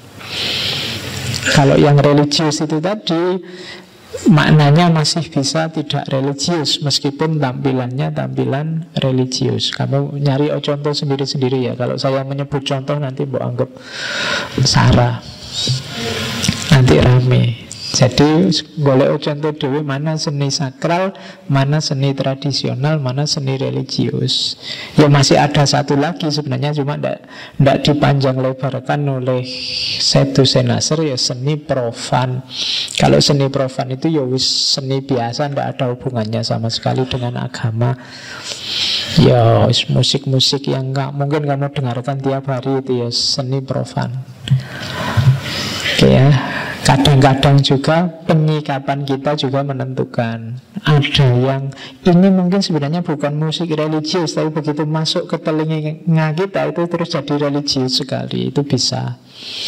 Kalau yang religius itu tadi, maknanya masih bisa tidak religius, meskipun tampilannya tampilan religius. Kamu nyari contoh sendiri-sendiri ya. Kalau saya menyebut contoh nanti mbok anggap Sarah, nanti rame. Jadi golek contoh dewe, mana seni sakral, mana seni tradisional, mana seni religius. Ya masih ada satu lagi sebenarnya, cuma tidak dipanjang lebarkan oleh Said Hussein Nasr, ya seni profan. Kalau seni profan itu ya wis seni biasa, tidak ada hubungannya sama sekali dengan agama. Ya musik-musik yang gak mungkin kamu dengarkan tiap hari, itu ya seni profan. Oke ya. Kadang-kadang juga penyikapan kita juga menentukan. Ada yang ini mungkin sebenarnya bukan musik religius, tapi begitu masuk ke telinga kita itu terus jadi religius sekali. Itu bisa.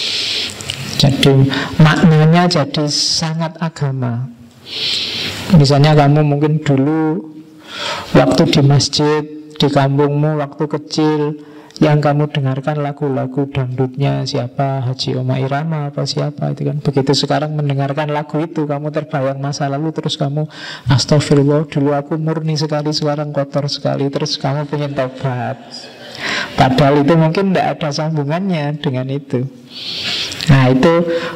Jadi maknanya jadi sangat agama. Misalnya kamu mungkin dulu waktu di masjid, di kampungmu waktu kecil, yang kamu dengarkan lagu-lagu dangdutnya siapa, Haji Oma Irama apa siapa itu kan. Begitu sekarang mendengarkan lagu itu, kamu terbayang masa lalu, terus kamu astagfirullah, dulu aku murni sekali, sekarang kotor sekali, terus kamu pengen tobat. Padahal itu mungkin tidak ada sambungannya dengan itu. Nah, itu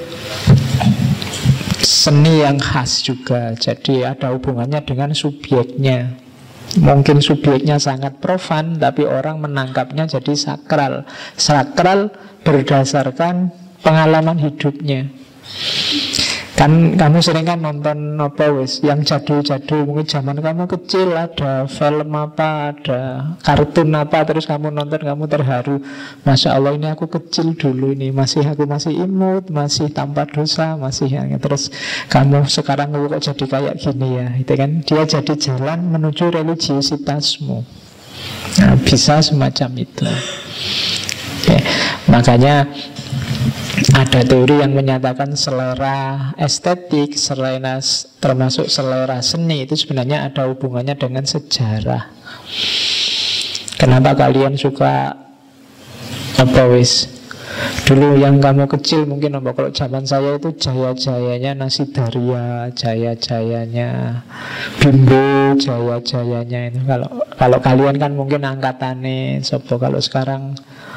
seni yang khas juga. Jadi ada hubungannya dengan subjeknya. Mungkin subjeknya sangat profan, tapi orang menangkapnya jadi sakral. Sakral berdasarkan pengalaman hidupnya. Kan kamu sering kan nonton apa wis yang jadul-jadul, mungkin zaman kamu kecil ada film apa, ada kartun apa, terus kamu nonton, kamu terharu. Masya Allah, ini aku kecil dulu, ini aku masih imut, masih tanpa dosa, masih yang. Terus kamu sekarang kok jadi kayak gini ya. Itu kan dia jadi jalan menuju religiusitasmu. Nah, bisa semacam itu. Oke, makanya ada teori yang menyatakan selera estetik, termasuk selera seni, itu sebenarnya ada hubungannya dengan sejarah. Kenapa kalian suka apa wis? Dulu yang kamu kecil mungkin apa, kalau zaman saya itu jaya-jayanya Nasidaria, jaya-jayanya Bimbo, jaya-jayanya itu. Kalau kalian kan mungkin angkatannya sopo, kalau sekarang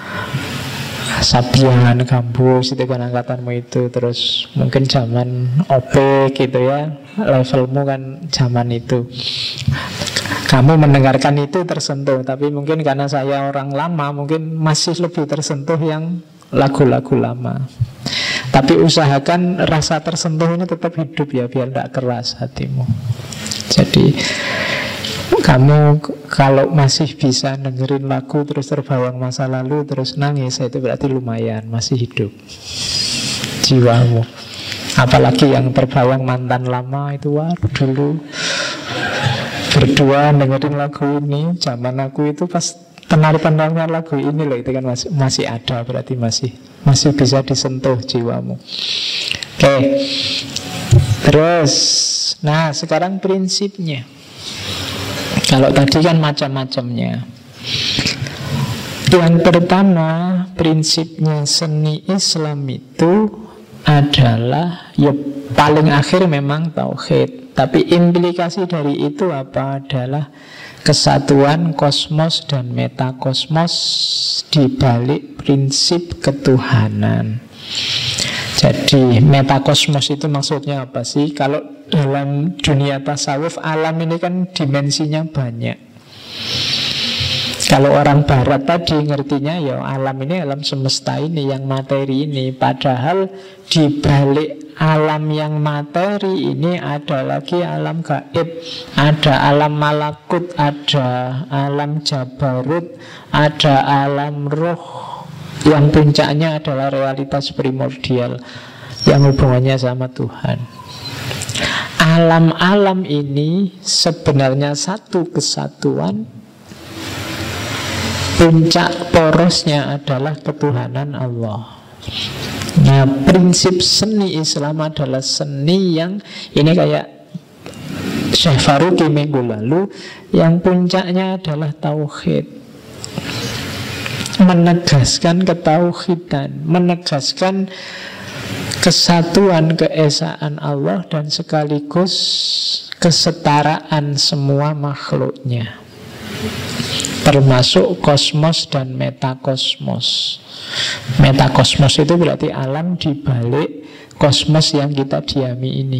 Sabian, Gambus, itu kan angkatanmu itu. Terus mungkin zaman OP gitu ya, levelmu kan zaman itu. Kamu mendengarkan itu tersentuh. Tapi mungkin karena saya orang lama, mungkin masih lebih tersentuh yang lagu-lagu lama. Tapi usahakan rasa tersentuh ini tetap hidup ya, biar tidak keras hatimu. Jadi kamu kalau masih bisa dengerin lagu terus terbawang masa lalu terus nangis, itu berarti lumayan masih hidup jiwamu. Apalagi yang terbawang mantan lama itu, wah dulu berdua dengerin lagu ini, zaman aku itu pas tenar-tenarnya lagu ini loh, itu kan masih ada, berarti masih bisa disentuh jiwamu. Oke. Terus, nah sekarang prinsipnya. Kalau tadi kan macam-macamnya. Yang pertama, prinsipnya seni Islam itu adalah, ya paling akhir memang tauhid. Tapi implikasi dari itu apa? Adalah kesatuan kosmos dan metakosmos di balik prinsip ketuhanan. Jadi metakosmos itu maksudnya apa sih? Kalau dalam dunia tasawuf, alam ini kan dimensinya banyak. Kalau orang barat tadi ngertinya ya alam ini alam semesta ini, yang materi ini. Padahal di balik alam yang materi ini ada lagi alam gaib. Ada alam malakut, ada alam jabarut, ada alam roh, yang puncaknya adalah realitas primordial yang hubungannya sama Tuhan. Alam-alam ini sebenarnya satu kesatuan. Puncak porosnya adalah ketuhanan Allah. Nah, prinsip seni Islam adalah seni yang ini kayak Syekh Faruqi minggu lalu, yang puncaknya adalah tauhid. Menegaskan ketauhidan, menegaskan kesatuan keesaan Allah dan sekaligus kesetaraan semua makhluknya, termasuk kosmos dan metakosmos. Metakosmos itu berarti alam di balik kosmos yang kita diami ini.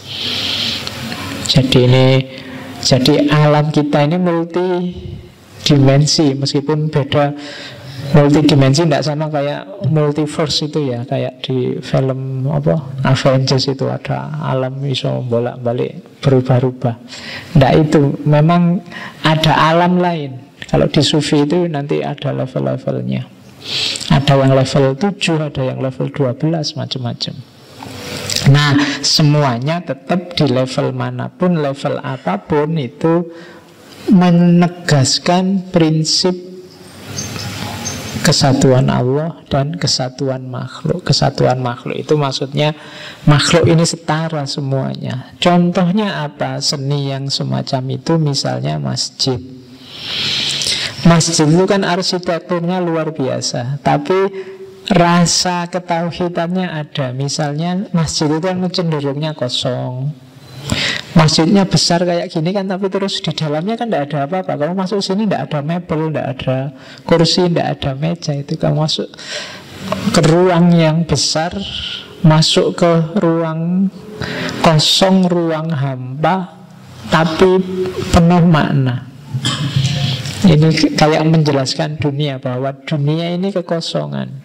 Jadi alam kita ini multidimensi, meskipun beda. Multidimensi tidak sama kayak multiverse itu ya, kayak di film Avengers itu ada alam bisa bolak-balik berubah-ubah. Tidak, itu memang ada alam lain. Kalau di sufi itu nanti ada level-levelnya. Ada yang level 7, ada yang level 12, macam-macam. Nah, semuanya tetap di level manapun, level apapun itu menegaskan prinsip kesatuan Allah dan kesatuan makhluk. Kesatuan makhluk itu maksudnya makhluk ini setara semuanya. Contohnya apa? Seni yang semacam itu misalnya masjid. Masjid itu kan arsitekturnya luar biasa, tapi rasa ketauhidannya ada. Misalnya masjid itu kan cenderungnya kosong. Masjidnya besar kayak gini kan, tapi terus di dalamnya kan tidak ada apa-apa. Kamu masuk sini tidak ada mebel, tidak ada kursi, tidak ada meja. Itu kamu masuk ke ruang yang besar, masuk ke ruang kosong, ruang hampa, tapi penuh makna. Ini kayak menjelaskan dunia, bahwa dunia ini kekosongan.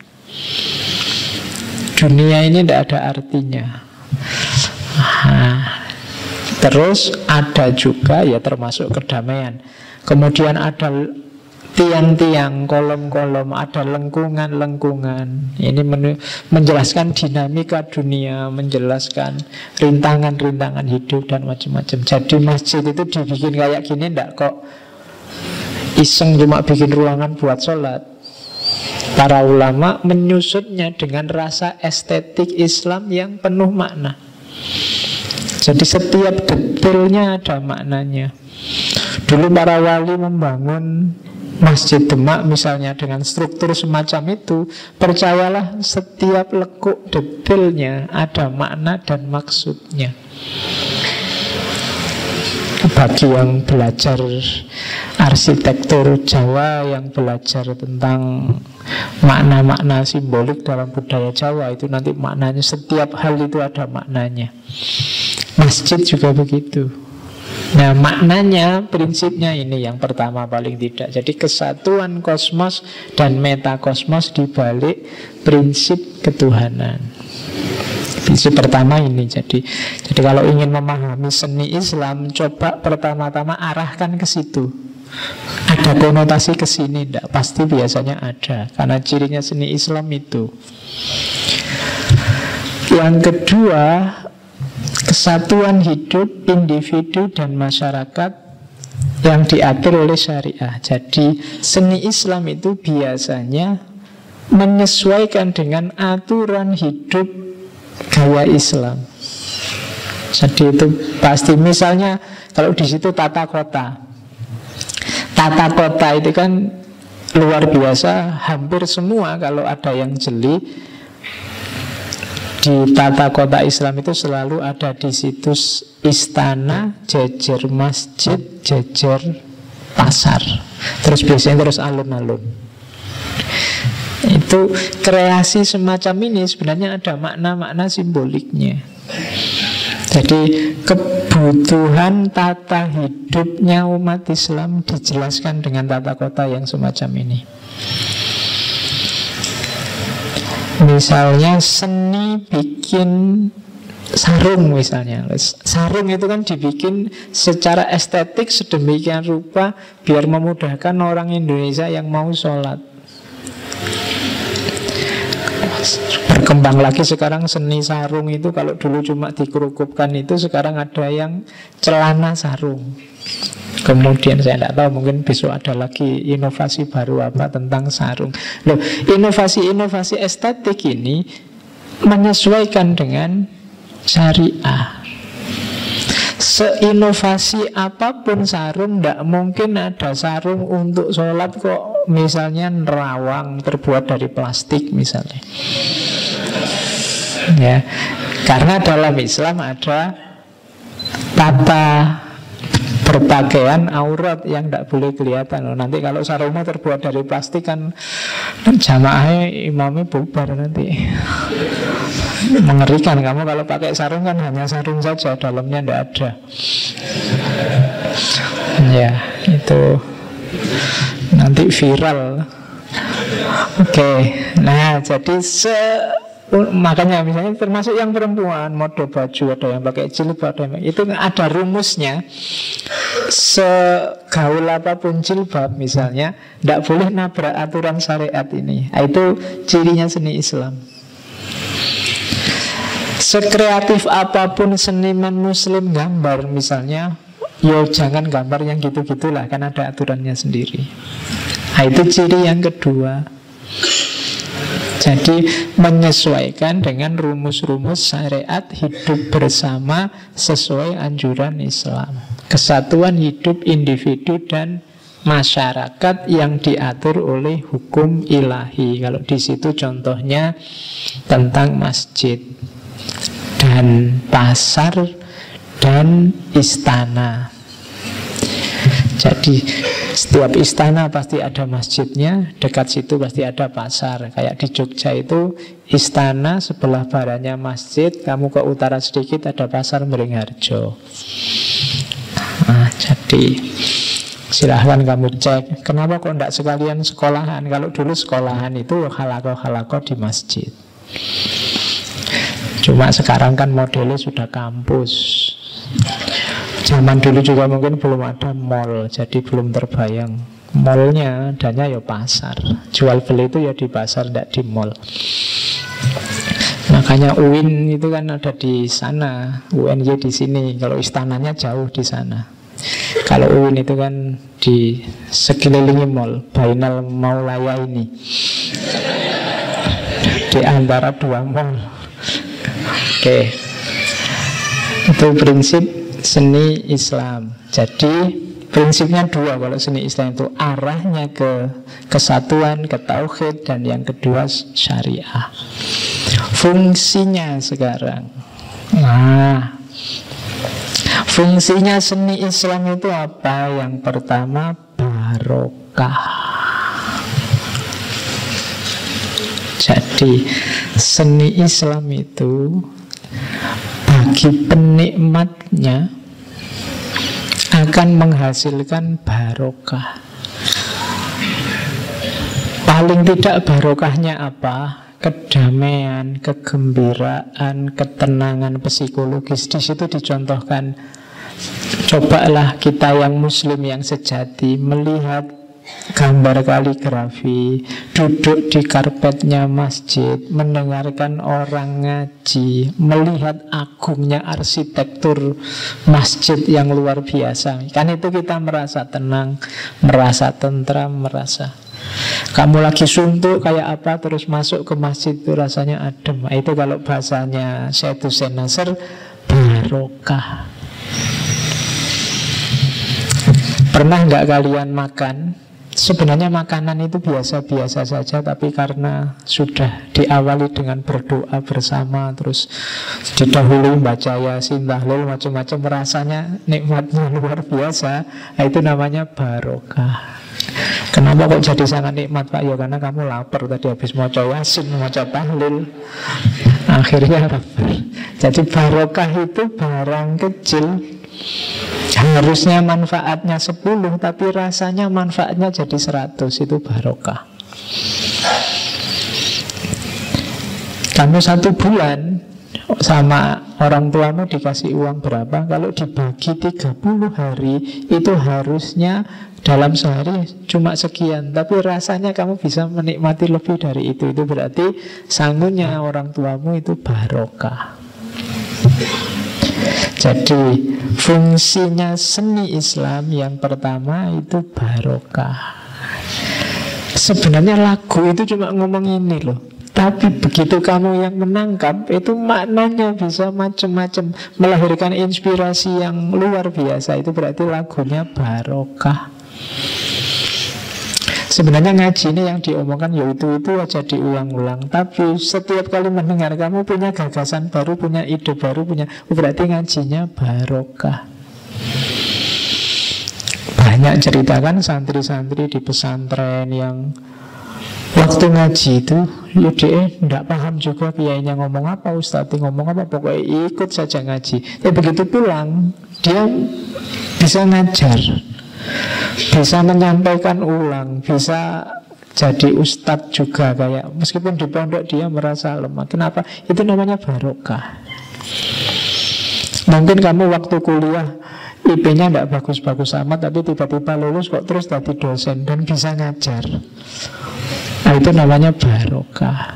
Dunia ini tidak ada artinya. Terus ada juga ya termasuk kedamaian. Kemudian ada tiang-tiang, kolom-kolom, ada lengkungan-lengkungan. Ini menjelaskan dinamika dunia, menjelaskan rintangan-rintangan hidup dan macam-macam. Jadi masjid itu dibikin kayak gini enggak kok iseng cuma bikin ruangan buat sholat. Para ulama menyusutnya dengan rasa estetik Islam yang penuh makna. Jadi setiap detailnya ada maknanya. Dulu para wali membangun Masjid Demak misalnya dengan struktur semacam itu, percayalah setiap lekuk detailnya ada makna dan maksudnya. Bagi yang belajar arsitektur Jawa, yang belajar tentang makna-makna simbolik dalam budaya Jawa, itu nanti maknanya, setiap hal itu ada maknanya. Masjid juga begitu. Nah, maknanya, prinsipnya ini yang pertama paling tidak. Jadi kesatuan kosmos dan metakosmos di balik prinsip ketuhanan. Prinsip pertama ini. Jadi kalau ingin memahami seni Islam, coba pertama-tama arahkan ke situ. Ada konotasi ke sini enggak? Pasti biasanya ada, karena cirinya seni Islam itu. Yang kedua, kesatuan hidup individu dan masyarakat yang diatur oleh syariah. Jadi seni Islam itu biasanya menyesuaikan dengan aturan hidup gaya Islam. Jadi itu pasti. Misalnya kalau di situ tata kota. Tata kota itu kan luar biasa. Hampir semua kalau ada yang jeli di tata kota Islam itu selalu ada di situs istana, jejer masjid, jejer pasar. Terus biasanya terus alun-alun. Itu kreasi semacam ini sebenarnya ada makna-makna simboliknya. Jadi kebutuhan tata hidupnya umat Islam dijelaskan dengan tata kota yang semacam ini. Misalnya seni bikin sarung misalnya. Sarung itu kan dibikin secara estetik sedemikian rupa biar memudahkan orang Indonesia yang mau sholat. Berkembang lagi sekarang seni sarung itu. Kalau dulu cuma dikerukupkan itu, sekarang ada yang celana sarung. Kemudian saya tidak tahu, mungkin besok ada lagi inovasi baru apa tentang sarung. Loh, inovasi-inovasi estetik ini menyesuaikan dengan syariah. Seinovasi apapun sarung, tidak mungkin ada sarung untuk sholat kok misalnya nerawang terbuat dari plastik misalnya. Ya, karena dalam Islam ada tata berpakaian aurat yang tidak boleh kelihatan. Nanti kalau sarungnya terbuat dari plastik kan jamaahnya imamnya bubar nanti. Mengerikan. Kamu kalau pakai sarung kan hanya sarung saja, dalamnya tidak ada. Ya, itu nanti viral. Oke. Nah, jadi makanya misalnya termasuk yang perempuan mode baju, ada yang pakai jilbab, itu ada rumusnya. Segaul apapun jilbab misalnya, tidak boleh nabrak aturan syariat ini. Itu cirinya seni Islam. Sekreatif apapun seniman muslim gambar misalnya, yo jangan gambar yang gitu-gitulah, kan ada aturannya sendiri. Itu ciri yang kedua. Jadi menyesuaikan dengan rumus-rumus syariat hidup bersama sesuai anjuran Islam. Kesatuan hidup individu dan masyarakat yang diatur oleh hukum ilahi. Kalau di situ contohnya tentang masjid dan pasar dan istana. Jadi setiap istana pasti ada masjidnya, dekat situ pasti ada pasar. Kayak di Jogja itu istana, sebelah baratnya masjid, kamu ke utara sedikit ada pasar Beringharjo. Nah, jadi silahkan kamu cek. Kenapa kok tidak sekalian sekolahan? Kalau dulu sekolahan itu halako-halako di masjid. Cuma sekarang kan modelnya sudah kampus. Zaman dulu juga mungkin belum ada mall, jadi belum terbayang. Mallnya adanya ya pasar. Jual beli itu ya di pasar, tidak di mall. Makanya UIN itu kan ada di sana, UNY di sini. Kalau istananya jauh di sana. Kalau UIN itu kan di sekelilingi mall, Bainal Maulaya ini, di antara dua mall. Oke. Itu prinsip seni Islam. Jadi prinsipnya dua kalau seni Islam itu, arahnya ke kesatuan, ke tauhid, dan yang kedua syariah. Fungsinya sekarang. Nah, fungsinya seni Islam itu apa? Yang pertama barokah. Jadi seni Islam itu bagi penikmatnya akan menghasilkan barokah. Paling tidak barokahnya apa? Kedamaian, kegembiraan, ketenangan psikologis. Di situ dicontohkan. Cobalah kita yang muslim yang sejati melihat gambar kaligrafi, duduk di karpetnya masjid, mendengarkan orang ngaji, melihat agungnya arsitektur masjid yang luar biasa. Kan itu kita merasa tenang, merasa tentram, merasa. Kamu lagi suntuk kayak apa, terus masuk ke masjid itu rasanya adem. Itu kalau bahasanya Syed Hussein Nasr, barokah. Pernah nggak kalian makan? Sebenarnya makanan itu biasa-biasa saja, tapi karena sudah diawali dengan berdoa bersama, terus didahului baca Yasin, tahlil, macam-macam, rasanya nikmatnya luar biasa. Nah, itu namanya barokah. Kenapa kok jadi sangat nikmat, Pak? Ya karena kamu lapar tadi habis maca Yasin, maca tahlil, akhirnya lapar. Jadi barokah itu barang kecil, harusnya manfaatnya 10, tapi rasanya manfaatnya jadi 100. Itu barokah. Kamu 1 bulan sama orang tuamu dikasih uang berapa? Kalau dibagi 30 hari, itu harusnya dalam sehari cuma sekian, tapi rasanya kamu bisa menikmati lebih dari itu. Itu berarti sangunya orang tuamu itu barokah. Jadi fungsinya seni Islam yang pertama itu barokah. Sebenarnya lagu itu cuma ngomong ini loh, tapi begitu kamu yang menangkap, itu maknanya bisa macam-macam, melahirkan inspirasi yang luar biasa. Itu berarti lagunya barokah. Sebenarnya ngaji ini yang diomongkan yaitu itu aja diulang-ulang, tapi setiap kali mendengar kamu punya gagasan baru, punya ide baru, berarti ngajinya barokah. Banyak ceritakan santri-santri di pesantren yang waktu ngaji itu ya dia tidak paham juga kiainya ngomong apa, ustadznya ngomong apa, pokoknya ikut saja ngaji. Tapi begitu pulang dia bisa ngajar, bisa menyampaikan ulang, bisa jadi ustadz juga, kayak meskipun di pondok dia merasa lemah. Kenapa? Itu namanya barokah. Mungkin kamu waktu kuliah IP-nya tidak bagus-bagus amat, tapi tiba-tiba lulus kok terus jadi dosen dan bisa ngajar. Nah, itu namanya barokah.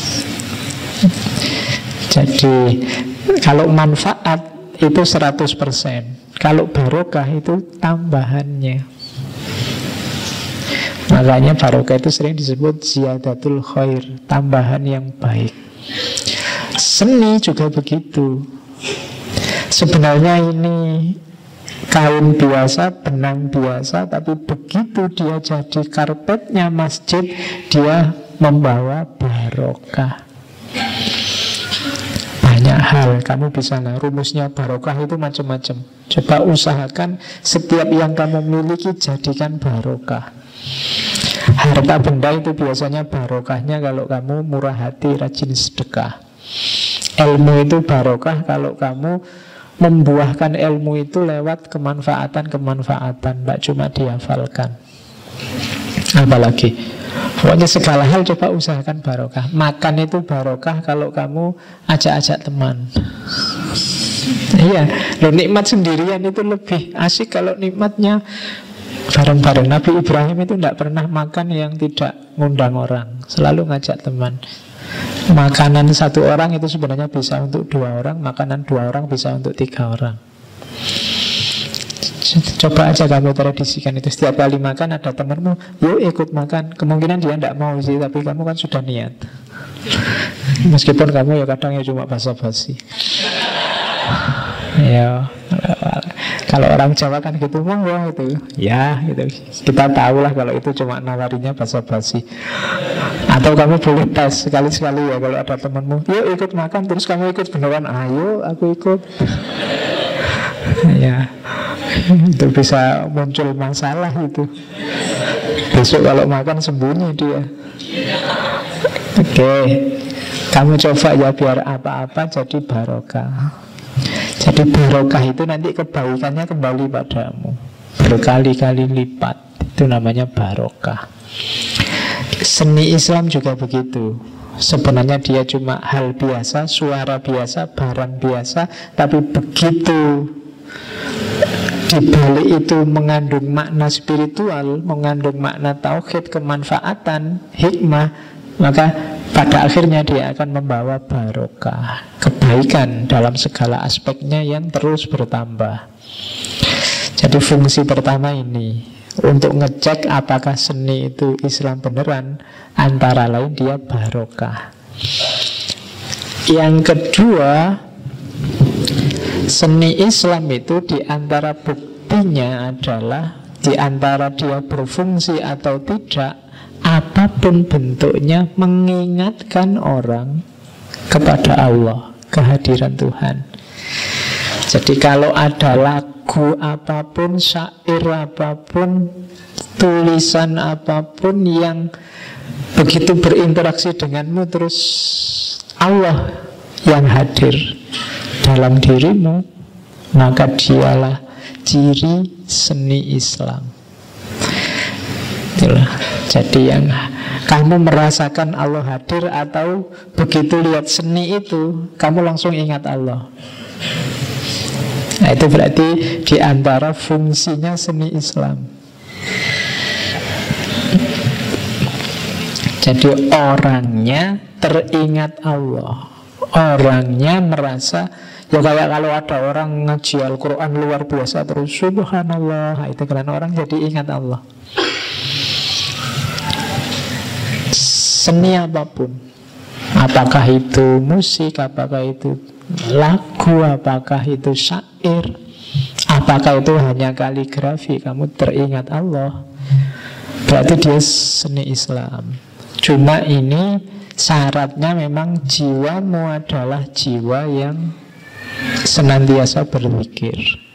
Jadi kalau manfaat itu 100%, kalau barokah itu tambahannya. Makanya barokah itu sering disebut ziyadatul khair, tambahan yang baik. Seni juga begitu. Sebenarnya ini kain biasa, benang biasa, tapi begitu dia jadi karpetnya masjid, dia membawa barokah. Banyak hal kamu bisa rumusnya barokah itu macam-macam. Coba usahakan setiap yang kamu miliki jadikan barokah. Harta benda itu biasanya barokahnya kalau kamu murah hati, rajin sedekah. Ilmu itu barokah kalau kamu membuahkan ilmu itu lewat kemanfaatan-kemanfaatan, tidak cuma dihafalkan. Apalagi pokoknya segala hal coba usahakan barokah. Makan itu barokah kalau kamu ajak-ajak teman. Iya, loh, nikmat sendirian itu lebih asik kalau nikmatnya bareng-bareng. Nabi Ibrahim itu tidak pernah makan yang tidak ngundang orang, selalu ngajak teman. Makanan 1 orang itu sebenarnya bisa untuk 2 orang, makanan 2 orang bisa untuk 3 orang. Coba aja kamu tradisikan itu. Setiap kali makan ada temanmu, yuk ikut makan. Kemungkinan dia tidak mau sih, tapi kamu kan sudah niat. Meskipun kamu ya kadang ya cuma basa-basi. Ya, kalau orang Jawa kan gitu, wah itu, ya gitu. Kita tahu lah kalau itu cuma nawarinya basa-basi. Atau kamu boleh tes sekali-sekali ya, kalau ada temanmu, yuk ikut makan, terus kamu ikut beneran, ayo aku ikut. Ya, itu bisa muncul masalah itu. Besok kalau makan sembunyi dia. Oke, kamu coba ya biar apa-apa jadi barokah. Jadi barokah itu nanti kebaikannya kembali padamu berkali-kali lipat. Itu namanya barokah. Seni Islam juga begitu. Sebenarnya dia cuma hal biasa, suara biasa, barang biasa, tapi begitu di balik itu mengandung makna spiritual, mengandung makna tauhid, kemanfaatan, hikmah, maka pada akhirnya dia akan membawa barokah, kebaikan dalam segala aspeknya yang terus bertambah. Jadi fungsi pertama ini untuk ngecek apakah seni itu Islam beneran, antara lain dia barokah. Yang kedua, Seni Islam itu di antara buktinya adalah di antara dia berfungsi atau tidak, apapun bentuknya mengingatkan orang kepada Allah, kehadiran Tuhan. Jadi kalau ada lagu apapun, syair apapun, tulisan apapun yang begitu berinteraksi denganmu, terus Allah yang hadir dalam dirimu, maka dialah ciri seni Islam. Itulah. Jadi yang kamu merasakan Allah hadir, atau begitu lihat seni itu kamu langsung ingat Allah. Nah, itu berarti di antara fungsinya seni Islam. Jadi orangnya teringat Allah, orangnya merasa, ya kayak kalau ada orang ngaji Al-Quran luar biasa terus subhanallah, itu karena orang jadi ingat Allah. Seni apapun, apakah itu musik, apakah itu lagu, apakah itu syair, apakah itu hanya kaligrafi, kamu teringat Allah, berarti dia seni Islam. Cuma ini syaratnya memang jiwamu adalah jiwa yang senantiasa berzikir,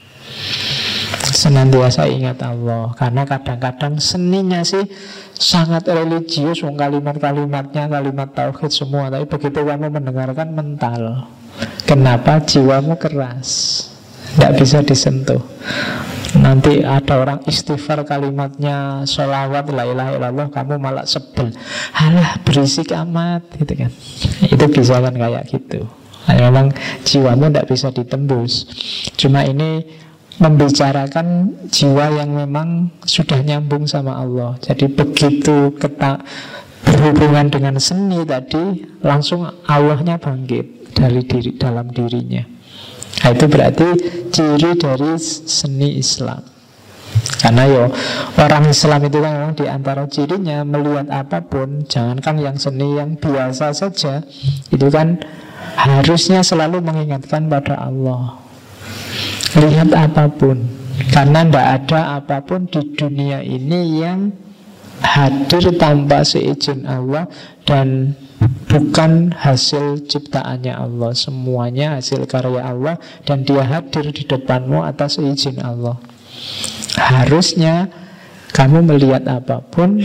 senantiasa ingat Allah. Karena kadang-kadang seninya sih sangat religius, kalimat-kalimatnya kalimat tauhid semua, tapi begitu kamu mendengarkan mental. Kenapa? Jiwamu keras, tidak bisa disentuh. Nanti ada orang istighfar kalimatnya sholawat la ilaha illallah, kamu malah sebel, halah berisik amat gitu kan. Itu bisa kan kayak gitu. Memang jiwamu tidak bisa ditembus. Cuma ini membicarakan jiwa yang memang sudah nyambung sama Allah. Jadi begitu berhubungan dengan seni tadi, langsung Allahnya bangkit dalam dirinya. Nah, itu berarti ciri dari seni Islam. Karena orang Islam itu kan memang di antara cirinya melihat apapun, jangankan yang seni, yang biasa saja, itu kan harusnya selalu mengingatkan pada Allah. Lihat apapun, karena tidak ada apapun di dunia ini yang hadir tanpa seizin Allah dan bukan hasil ciptaannya Allah. Semuanya hasil karya Allah, dan dia hadir di depanmu atas izin Allah. Harusnya kamu melihat apapun,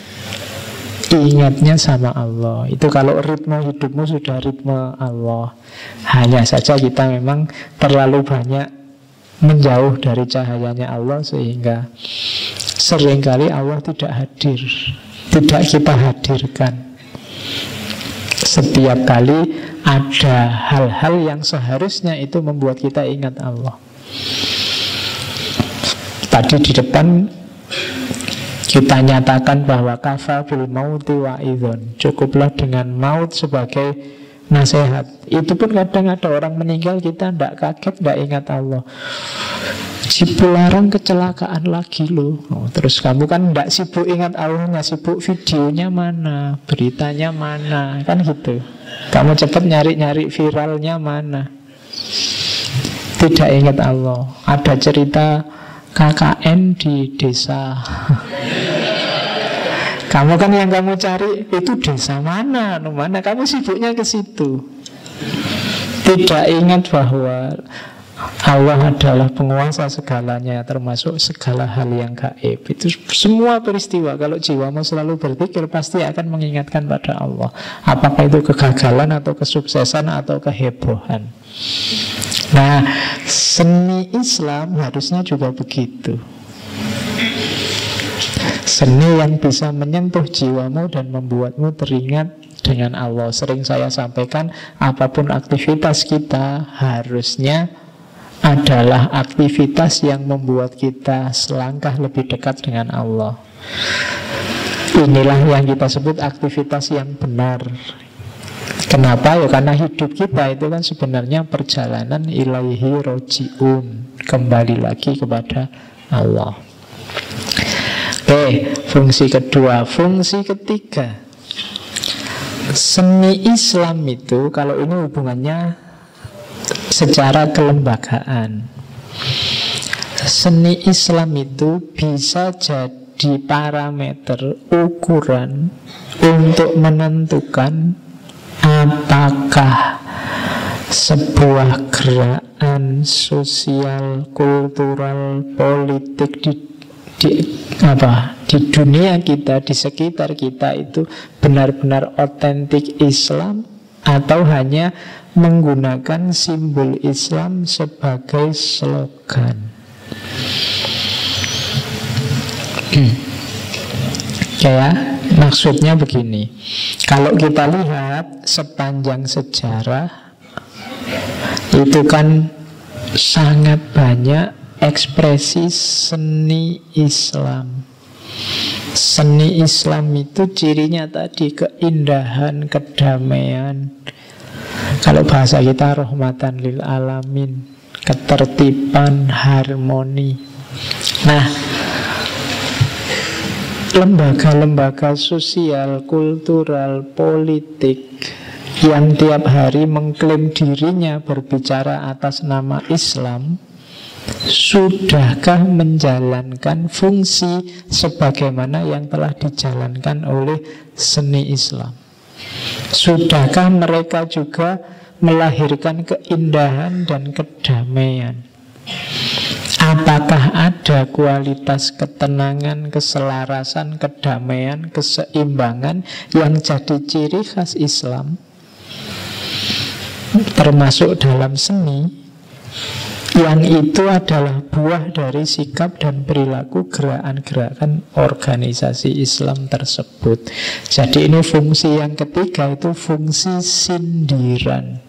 ingatnya sama Allah. Itu kalau ritme hidupmu sudah ritme Allah. Hanya saja kita memang terlalu banyak menjauh dari cahayanya Allah, sehingga seringkali Allah tidak hadir, tidak kita hadirkan. Setiap kali ada hal-hal yang seharusnya itu membuat kita ingat Allah. Tadi di depan kita nyatakan bahwa kafa bil mauti wa'idhon, cukuplah dengan maut sebagai nasihat. Itu pun kadang ada orang meninggal, kita tidak kaget, tidak ingat Allah. Cipularang kecelakaan lagi loh. Terus kamu kan tidak sibuk ingat Allahnya, sibuk videonya mana, beritanya mana, kan gitu. Kamu cepat nyari-nyari viralnya mana, tidak ingat Allah. Ada cerita KKN di desa. Kamu kan yang kamu cari itu desa mana, mana kamu sibuknya ke situ. Tidak ingat bahwa Allah adalah penguasa segalanya, termasuk segala hal yang gaib. Itu semua peristiwa, kalau jiwamu selalu berpikir, pasti akan mengingatkan pada Allah. Apakah itu kegagalan atau kesuksesan atau kehebohan. Nah, seni Islam harusnya juga begitu. Seni yang bisa menyentuh jiwamu dan membuatmu teringat dengan Allah. Sering saya sampaikan, apapun aktivitas kita harusnya adalah aktivitas yang membuat kita selangkah lebih dekat dengan Allah. Inilah yang kita sebut aktivitas yang benar. Kenapa? Ya karena hidup kita itu kan sebenarnya perjalanan ilaihi roji'un, kembali lagi kepada Allah. Oke, fungsi kedua. Fungsi ketiga, seni Islam itu, kalau ini hubungannya secara kelembagaan. Seni Islam itu bisa jadi parameter ukuran untuk menentukan apakah sebuah gerakan sosial, kultural, politik di dunia kita, di sekitar kita itu benar-benar otentik Islam atau hanya menggunakan simbol Islam sebagai slogan. Ya, maksudnya begini. Kalau kita lihat sepanjang sejarah, itu kan sangat banyak ekspresi seni Islam. Seni Islam itu cirinya tadi keindahan, kedamaian. Kalau bahasa kita rahmatan lil alamin, ketertiban, harmoni. Nah, lembaga-lembaga sosial, kultural, politik yang tiap hari mengklaim dirinya berbicara atas nama Islam, sudahkah menjalankan fungsi sebagaimana yang telah dijalankan oleh seni Islam? Sudahkah mereka juga melahirkan keindahan dan kedamaian? Apakah ada kualitas ketenangan, keselarasan, kedamaian, keseimbangan yang jadi ciri khas Islam, termasuk dalam seni, yang itu adalah buah dari sikap dan perilaku gerakan-gerakan organisasi Islam tersebut. Jadi ini fungsi yang ketiga, itu fungsi sindiran.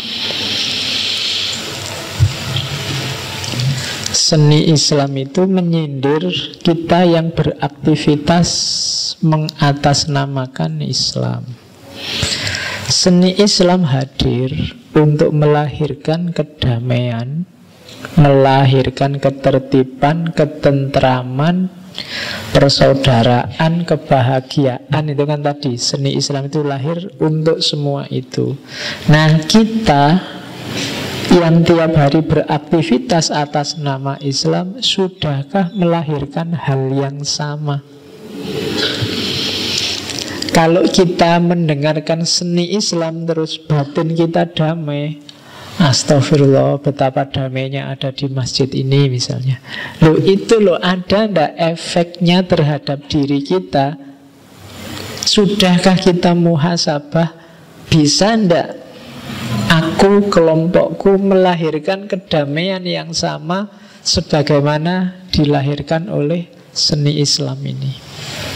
Seni Islam itu menyindir kita yang beraktivitas mengatasnamakan Islam. Seni Islam hadir untuk melahirkan kedamaian, melahirkan ketertiban, ketentraman, persaudaraan, kebahagiaan. Itu kan tadi seni Islam itu lahir untuk semua itu. Nah, kita yang tiap hari beraktivitas atas nama Islam, sudahkah melahirkan hal yang sama? Kalau kita mendengarkan seni Islam terus batin kita damai, astagfirullah, betapa damainya ada di masjid ini misalnya. Loh, itu loh, ada ndak efeknya terhadap diri kita? Sudahkah kita muhasabah? Bisa ndak aku, kelompokku melahirkan kedamaian yang sama sebagaimana dilahirkan oleh seni Islam ini?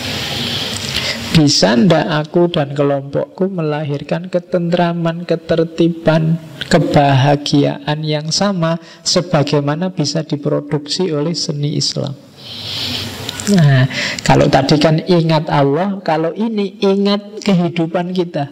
Bisa ndak aku dan kelompokku melahirkan ketentraman, ketertiban, kebahagiaan yang sama sebagaimana bisa diproduksi oleh seni Islam? Nah, kalau tadi kan ingat Allah, kalau ini ingat kehidupan kita.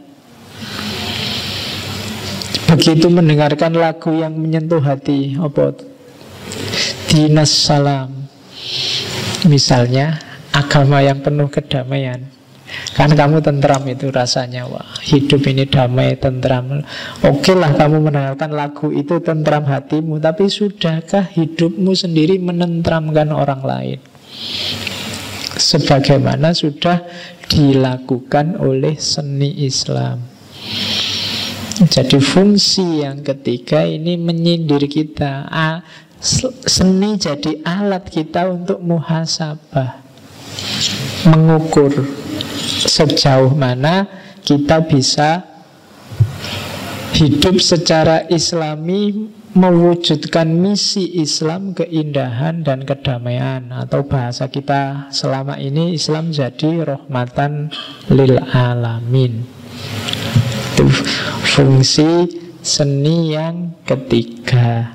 Begitu mendengarkan lagu yang menyentuh hati, apa? Dinas Salam, misalnya, agama yang penuh kedamaian, kan kamu tentram itu rasanya. Wah, hidup ini damai, tentram. Oke lah kamu mendengarkan lagu itu tentram hatimu, tapi sudahkah hidupmu sendiri menentramkan orang lain sebagaimana sudah dilakukan oleh seni Islam? Jadi fungsi yang ketiga ini menyindir kita. Seni jadi alat kita untuk muhasabah, mengukur sejauh mana kita bisa hidup secara Islami, mewujudkan misi Islam, keindahan dan kedamaian. Atau bahasa kita selama ini, Islam jadi rahmatan lil alamin. Itu fungsi seni yang ketiga.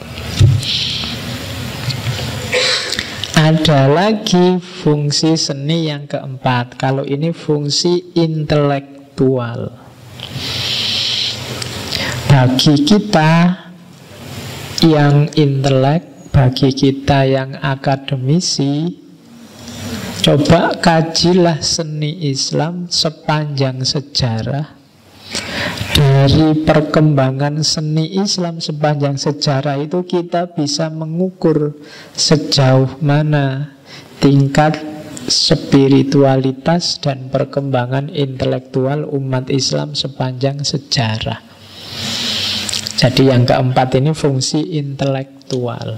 Ada lagi fungsi seni yang keempat. Kalau ini fungsi intelektual. Bagi kita yang intelek, bagi kita yang akademisi, coba kajilah seni Islam sepanjang sejarah Dari perkembangan seni Islam sepanjang sejarah itu kita bisa mengukur sejauh mana tingkat spiritualitas dan perkembangan intelektual umat Islam sepanjang sejarah. Jadi yang keempat ini fungsi intelektual.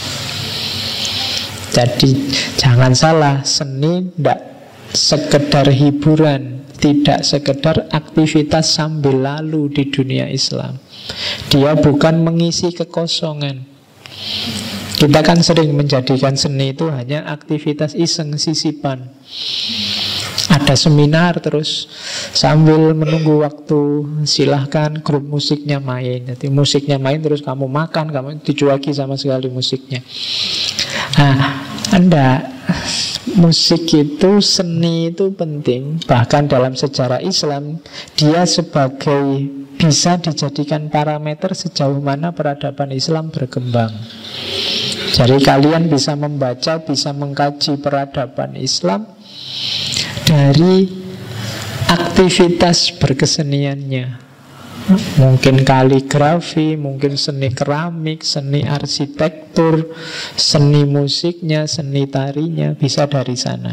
Jadi jangan salah, seni tidak sekedar hiburan, tidak sekedar aktivitas sambil lalu di dunia Islam. Dia bukan mengisi kekosongan. Kita kan sering menjadikan seni itu hanya aktivitas iseng, sisipan. Ada seminar terus sambil menunggu waktu silahkan grup musiknya main. Jadi musiknya main terus kamu makan, kamu dicuaki sama sekali musiknya. Nah, Anda musik itu, seni itu penting. Bahkan dalam sejarah Islam dia sebagai bisa dijadikan parameter sejauh mana peradaban Islam berkembang. Jadi kalian bisa membaca, bisa mengkaji peradaban Islam dari aktivitas berkeseniannya. Mungkin kaligrafi, mungkin seni keramik, seni arsitektur, seni musiknya, seni tarinya, bisa dari sana.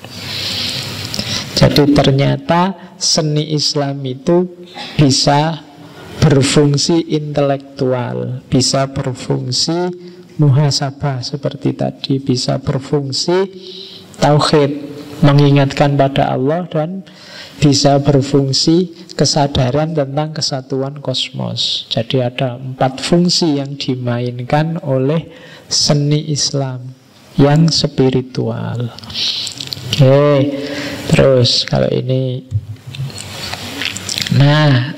Jadi ternyata seni Islam itu bisa berfungsi intelektual, bisa berfungsi muhasabah seperti tadi, bisa berfungsi tauhid, mengingatkan pada Allah, dan bisa berfungsi kesadaran tentang kesatuan kosmos. Jadi ada 4 fungsi yang dimainkan oleh seni Islam yang spiritual. Oke, terus kalau ini, nah,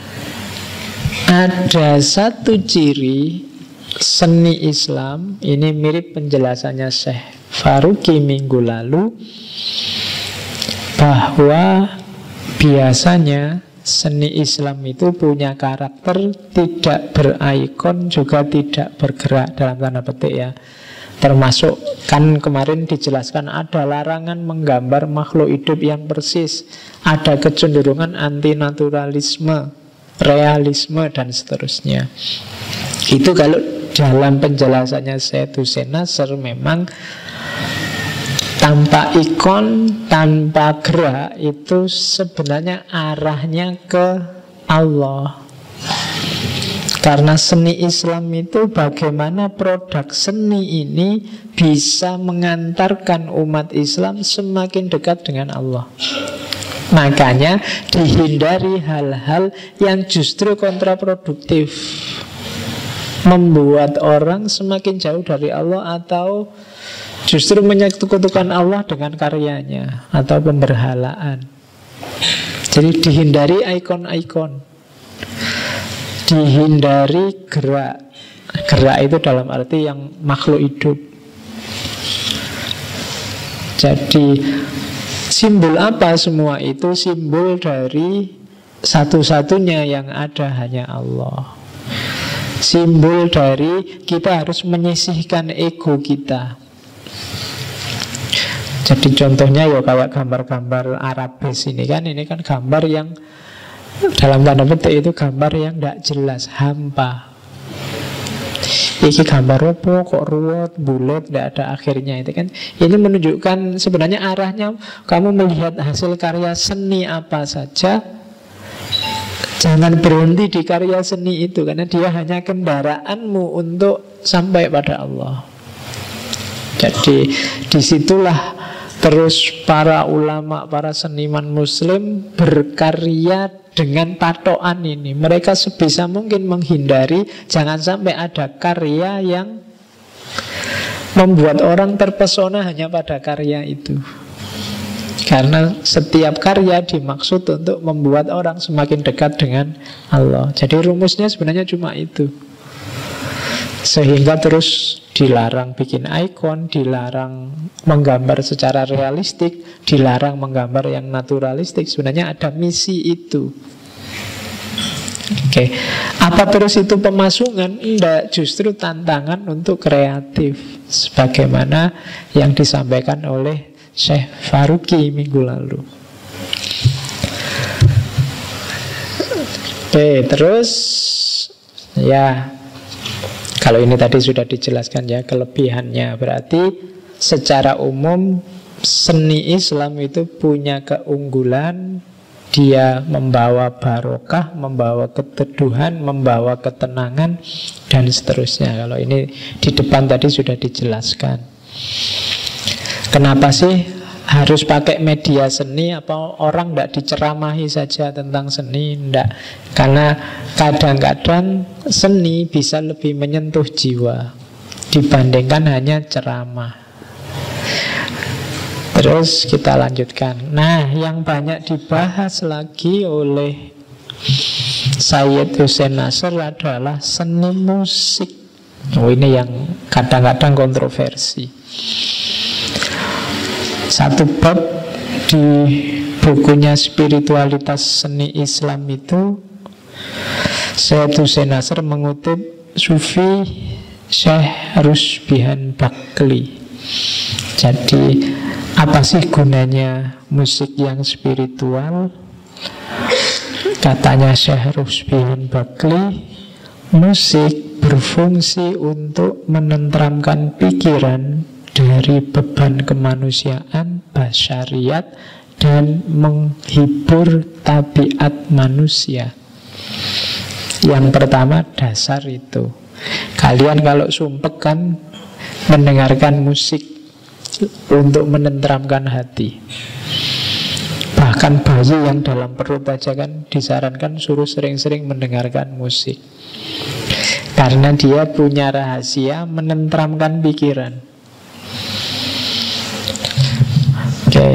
ada satu ciri seni Islam, ini mirip penjelasannya Syekh Faruqi minggu lalu, bahwa biasanya seni Islam itu punya karakter tidak berikon, juga tidak bergerak, dalam tanda petik ya. Termasuk kan kemarin dijelaskan ada larangan menggambar makhluk hidup yang persis, ada kecenderungan antinaturalisme, realisme, dan seterusnya. Itu kalau dalam penjelasannya Syed Hussein Nasr, memang tanpa ikon, tanpa gerak, itu sebenarnya arahnya ke Allah. Karena seni Islam itu bagaimana produk seni ini bisa mengantarkan umat Islam semakin dekat dengan Allah. Makanya dihindari hal-hal yang justru kontraproduktif, membuat orang semakin jauh dari Allah, atau justru menyekutukan Allah dengan karyanya atau pemberhalaan. Jadi dihindari ikon-ikon, dihindari gerak. Gerak itu dalam arti yang makhluk hidup. Jadi simbol apa semua itu? Simbol dari satu-satunya yang ada hanya Allah. Simbol dari kita harus menyisihkan ego kita. Jadi contohnya ya kayak gambar-gambar Arabes ini kan gambar yang dalam tanda petik itu gambar yang tidak jelas, hampa. Ini gambar apa kok ruwet, bulat, tidak ada akhirnya. Itu kan ini menunjukkan sebenarnya arahnya kamu melihat hasil karya seni apa saja, jangan berhenti di karya seni itu, karena dia hanya kendaraanmu untuk sampai pada Allah. Jadi disitulah terus para ulama, para seniman muslim berkarya dengan patokan ini. Mereka sebisa mungkin menghindari jangan sampai ada karya yang membuat orang terpesona hanya pada karya itu. Karena setiap karya dimaksud untuk membuat orang semakin dekat dengan Allah. Jadi rumusnya sebenarnya cuma itu. Sehingga terus dilarang bikin ikon, dilarang menggambar secara realistik, dilarang menggambar yang naturalistik. Sebenarnya ada misi itu. Oke. Apa terus itu pemasungan? Tidak, justru tantangan untuk kreatif, sebagaimana yang disampaikan oleh Syekh Faruqi minggu lalu. Oke, terus ya, kalau ini tadi sudah dijelaskan ya kelebihannya. Berarti secara umum seni Islam itu punya keunggulan. Dia membawa barokah, membawa keteduhan, membawa ketenangan, dan seterusnya. Kalau ini di depan tadi sudah dijelaskan. Kenapa sih harus pakai media seni? Apa orang tidak diceramahi saja tentang seni? Tidak. Karena kadang-kadang seni bisa lebih menyentuh jiwa dibandingkan hanya ceramah. Terus kita lanjutkan. Nah, yang banyak dibahas lagi oleh Sayyid Hussein Nasr adalah seni musik. Oh, ini yang kadang-kadang kontroversi. Satu bab di bukunya Spiritualitas Seni Islam itu, Sayyid Hussein Nasr mengutip Sufi Syekh Rusbihan Bakli. Jadi apa sih gunanya musik yang spiritual? Katanya Syekh Rusbihan Bakli, musik berfungsi untuk menenteramkan pikiran dari beban kemanusiaan, basyariat, dan menghibur tabiat manusia. Yang pertama dasar itu. Kalian kalau sumpek kan mendengarkan musik untuk menenteramkan hati. Bahkan bayi yang dalam perut aja kan disarankan suruh sering-sering mendengarkan musik, karena dia punya rahasia menenteramkan pikiran. Oke.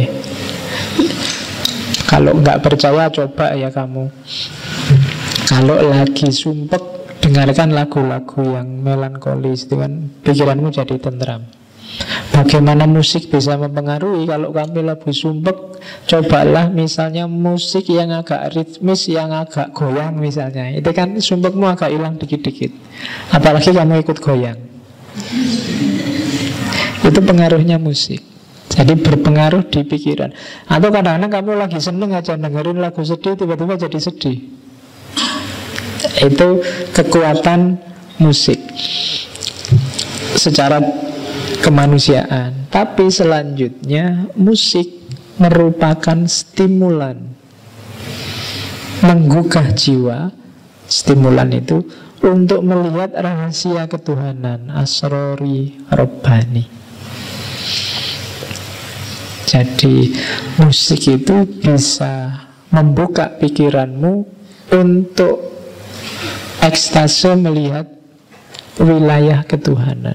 Kalau nggak percaya coba ya kamu. Kalau lagi sumpek dengarkan lagu-lagu yang melankolis, itu kan pikiranmu jadi tenteram. Bagaimana musik bisa mempengaruhi? Kalau kami lagi sumpek, cobalah misalnya musik yang agak ritmis, yang agak goyang misalnya. Itu kan sumpekmu agak hilang dikit-dikit. Apalagi kamu ikut goyang. Itu pengaruhnya musik. Jadi berpengaruh di pikiran. Atau kadang-kadang kamu lagi seneng aja dengerin lagu sedih, tiba-tiba jadi sedih. Itu kekuatan musik secara kemanusiaan. Tapi selanjutnya musik merupakan stimulan, menggugah jiwa. Stimulan itu untuk melihat rahasia ketuhanan, asrori robbani. Jadi musik itu bisa membuka pikiranmu untuk ekstase melihat wilayah ketuhanan.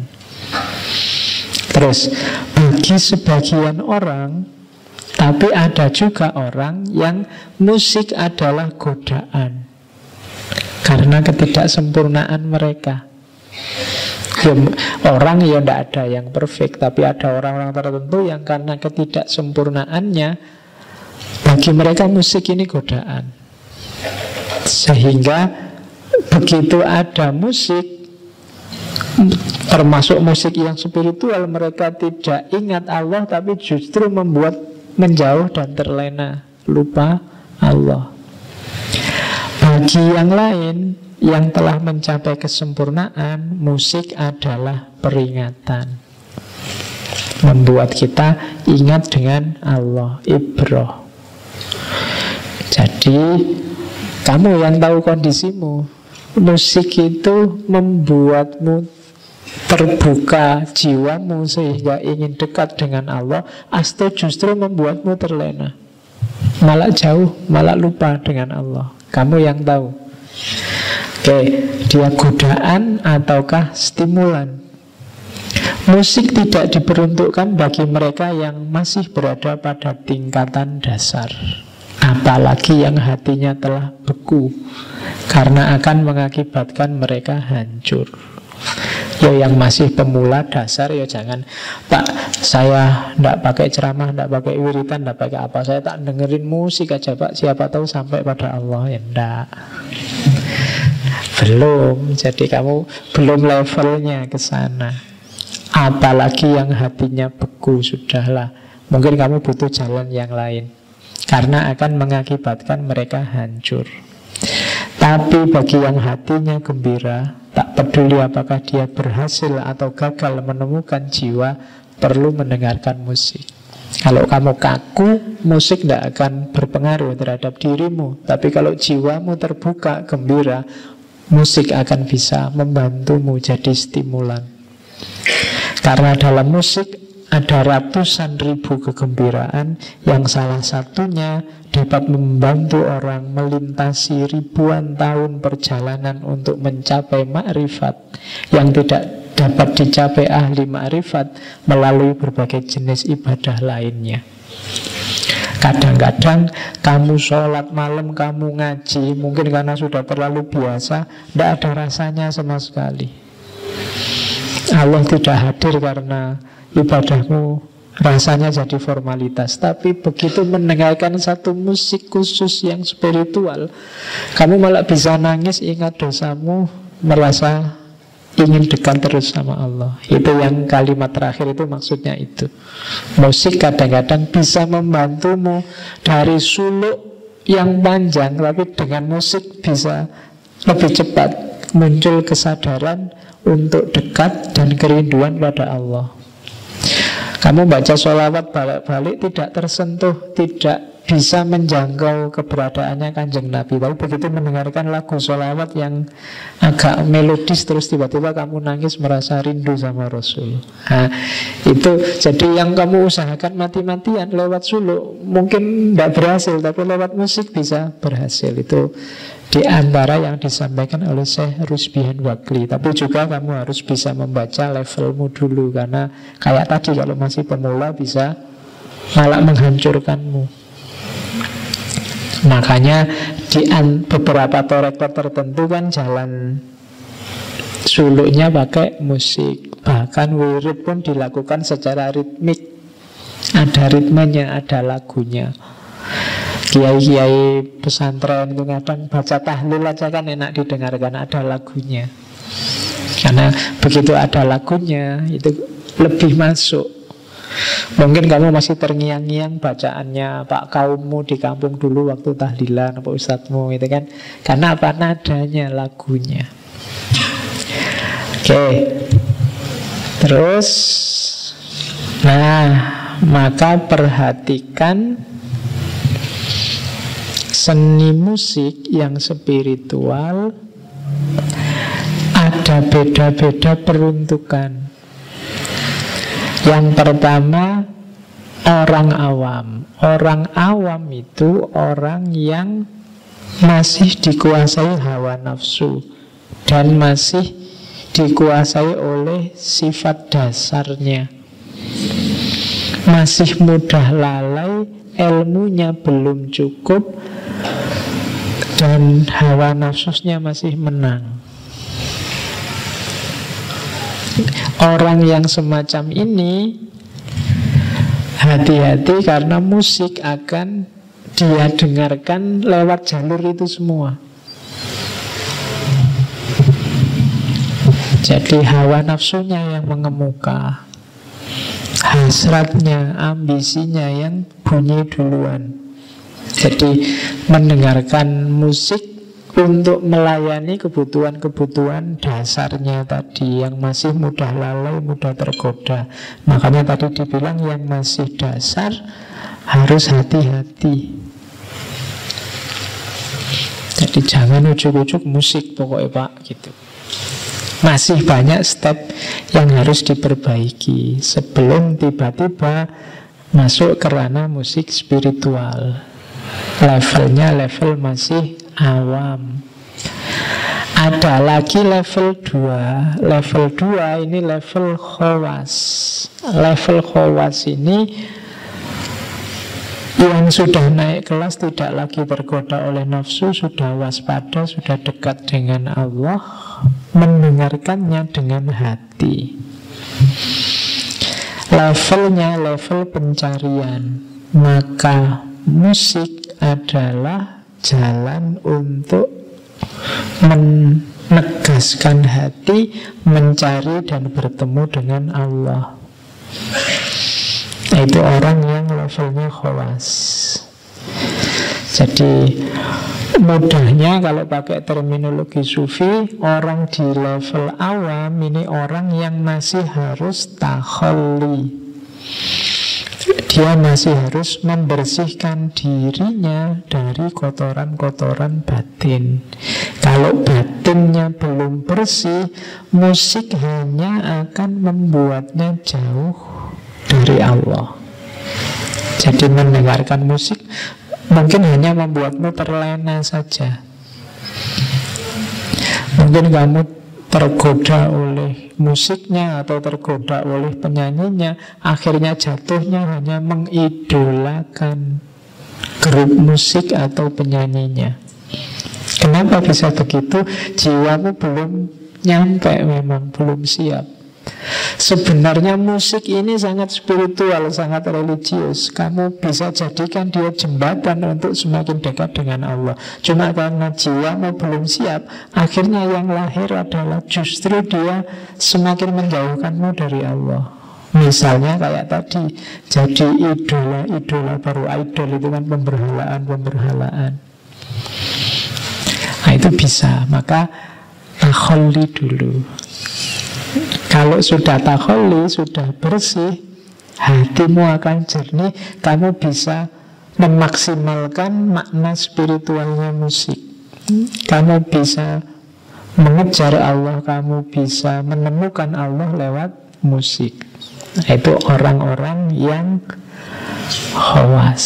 Terus bagi sebagian orang, tapi ada juga orang yang musik adalah godaan karena ketidaksempurnaan mereka. Ya, orang ya tidak ada yang perfect, tapi ada orang-orang tertentu yang karena ketidaksempurnaannya, bagi mereka musik ini godaan. Sehingga begitu ada musik, termasuk musik yang spiritual, mereka tidak ingat Allah, tapi justru membuat menjauh dan terlena, lupa Allah. Bagi yang lain yang telah mencapai kesempurnaan, musik adalah peringatan, membuat kita ingat dengan Allah, ibroh. Jadi kamu yang tahu kondisimu. Musik itu membuatmu terbuka jiwamu sehingga ingin dekat dengan Allah, atau justru membuatmu terlena, malah jauh, malah lupa dengan Allah. Kamu yang tahu. Oke, dia godaan ataukah stimulan? Musik tidak diperuntukkan bagi mereka yang masih berada pada tingkatan dasar, apalagi yang hatinya telah beku, karena akan mengakibatkan mereka hancur. Ya yang masih pemula dasar ya jangan, Pak, saya tidak pakai ceramah, tidak pakai wiritan, tidak pakai apa, saya tak dengerin musik aja Pak, siapa tahu sampai pada Allah. Ya enggak, belum. Jadi kamu belum levelnya ke sana. Apalagi yang hatinya beku, sudahlah, mungkin kamu butuh jalan yang lain, karena akan mengakibatkan mereka hancur. Tapi bagi yang hatinya gembira, tak peduli apakah dia berhasil atau gagal menemukan jiwa, perlu mendengarkan musik. Kalau kamu kaku, musik tidak akan berpengaruh terhadap dirimu. Tapi kalau jiwamu terbuka, gembira, musik akan bisa membantumu jadi stimulan. Karena dalam musik ada ratusan ribu kegembiraan yang salah satunya dapat membantu orang melintasi ribuan tahun perjalanan untuk mencapai makrifat yang tidak dapat dicapai ahli makrifat melalui berbagai jenis ibadah lainnya. Kadang-kadang kamu sholat malam, kamu ngaji, mungkin karena sudah terlalu biasa, tidak ada rasanya sama sekali. Allah tidak hadir karena ibadahmu rasanya jadi formalitas. Tapi begitu mendengarkan satu musik khusus yang spiritual, kamu malah bisa nangis, ingat dosamu, merasa ingin dekat terus sama Allah. Itu yang kalimat terakhir itu maksudnya itu. Musik kadang-kadang bisa membantumu dari suluk yang panjang, tapi dengan musik bisa lebih cepat muncul kesadaran untuk dekat dan kerinduan pada Allah. Kamu baca sholawat balik-balik tidak tersentuh, tidak bisa menjangkau keberadaannya Kanjeng Nabi. Tapi begitu mendengarkan lagu sholawat yang agak melodis, terus tiba-tiba kamu nangis merasa rindu sama Rasul. Nah, itu jadi yang kamu usahakan mati-matian lewat suluk mungkin tidak berhasil, tapi lewat musik bisa berhasil. Itu di antara yang disampaikan oleh Syekh Rusbihan Wakli. Tapi juga kamu harus bisa membaca levelmu dulu, karena kayak tadi kalau masih pemula bisa malah menghancurkanmu. Makanya di beberapa torekot tertentu kan jalan suluknya pakai musik. Bahkan wirid pun dilakukan secara ritmik. Ada ritmenya, ada lagunya. Kiai-kiai pesantren itu kadang baca tahlil aja kan enak didengarkan, ada lagunya. Karena begitu ada lagunya itu lebih masuk. Mungkin kamu masih terngiang-ngiang bacaannya Pak kaummu di kampung dulu waktu tahlilan, Pak ustadzmu itu kan. Karena apa? Nadanya, lagunya. Oke. Terus, nah, maka perhatikan seni musik yang spiritual ada beda-beda peruntukan. Yang pertama, orang awam. Orang awam itu orang yang masih dikuasai hawa nafsu dan masih dikuasai oleh sifat dasarnya. Masih mudah lalai, ilmunya belum cukup, dan hawa nafsunya masih menang. Orang yang semacam ini hati-hati, karena musik akan dia dengarkan lewat jalur itu semua. Jadi hawa nafsunya yang mengemuka, hasratnya, ambisinya yang bunyi duluan. Jadi mendengarkan musik untuk melayani kebutuhan-kebutuhan dasarnya tadi, yang masih mudah lalai, mudah tergoda. Makanya tadi dibilang yang masih dasar harus hati-hati. Jadi jangan ujuk-ujuk musik pokoknya Pak gitu. Masih banyak step yang harus diperbaiki sebelum tiba-tiba masuk ke ranah musik spiritual. Levelnya level masih awam. Ada lagi level 2. Level 2 ini level khawas. Level khawas ini yang sudah naik kelas, tidak lagi tergoda oleh nafsu, sudah waspada, sudah dekat dengan Allah, mendengarkannya dengan hati. Levelnya level pencarian. Maka musik adalah jalan untuk menegaskan hati, mencari dan bertemu dengan Allah. Itu orang yang levelnya khawas. Jadi Mudahnya kalau pakai terminologi sufi, orang di level awam ini orang yang masih harus takhalli. Dia masih harus membersihkan dirinya dari kotoran-kotoran batin. Kalau batinnya belum bersih, musik hanya akan membuatnya jauh dari Allah. Jadi mendengarkan musik mungkin hanya membuatmu terlena saja. Mungkin kamu tergoda oleh musiknya atau tergoda oleh penyanyinya, akhirnya jatuhnya hanya mengidolakan grup musik atau penyanyinya. Kenapa bisa begitu? Jiwamu belum nyampe, memang belum siap. Sebenarnya musik ini sangat spiritual, sangat religius. Kamu bisa jadikan dia jembatan untuk semakin dekat dengan Allah. Cuma karena jiwamu belum siap, akhirnya yang lahir adalah justru dia semakin menjauhkanmu dari Allah. Misalnya kayak tadi, jadi idola-idola baru. Idol itu kan pemberhalaan. Nah itu bisa. Maka takhalli dulu. Kalau sudah takhalli, sudah bersih, hatimu akan jernih. Kamu bisa memaksimalkan makna spiritualnya musik. Kamu bisa mengejar Allah, kamu bisa menemukan Allah lewat musik. Itu orang-orang yang khawas.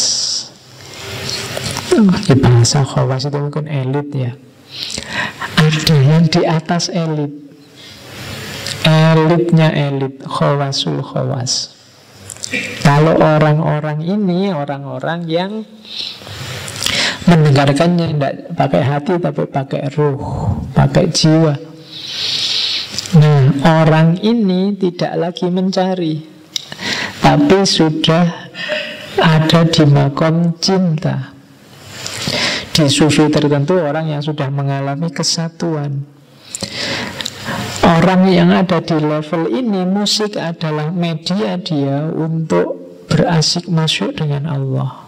Di bahasa khawas itu mungkin elit ya. Ada yang di atas elit. Elitnya elit, khawasul khawas. Kalau orang-orang ini orang-orang yang mendengarkannya tidak pakai hati tapi pakai ruh, pakai jiwa. Nah, orang ini tidak lagi mencari, tapi sudah ada di makom cinta. Di sufi tertentu orang yang sudah mengalami kesatuan. Orang yang ada di level ini, musik adalah media dia untuk berasik masuk dengan Allah.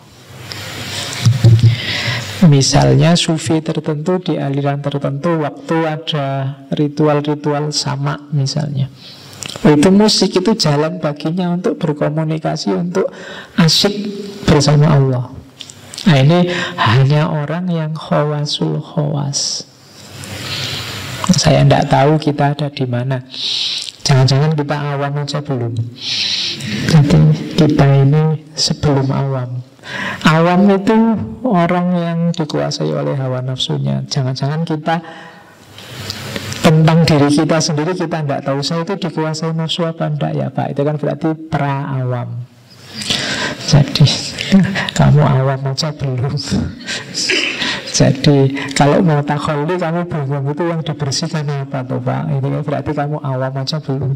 Misalnya sufi tertentu di aliran tertentu, waktu ada ritual-ritual sama misalnya, itu musik itu jalan baginya untuk berkomunikasi, untuk asik bersama Allah. Nah ini hanya orang yang khawasul khawas. Saya tidak tahu kita ada di mana. Jangan-jangan kita awam aja belum. Jadi kita ini sebelum awam. Awam itu orang yang dikuasai oleh hawa nafsunya. Jangan-jangan kita tentang diri kita sendiri kita tidak tahu. Saya itu dikuasai nafsu apa enggak ya Pak? Itu kan berarti pra-awam. Jadi kamu awam aja belum. Jadi kalau mau takhalli kamu bingung itu yang dibersihkan apa tuh Pak? Itu kan berarti kamu awam aja belum.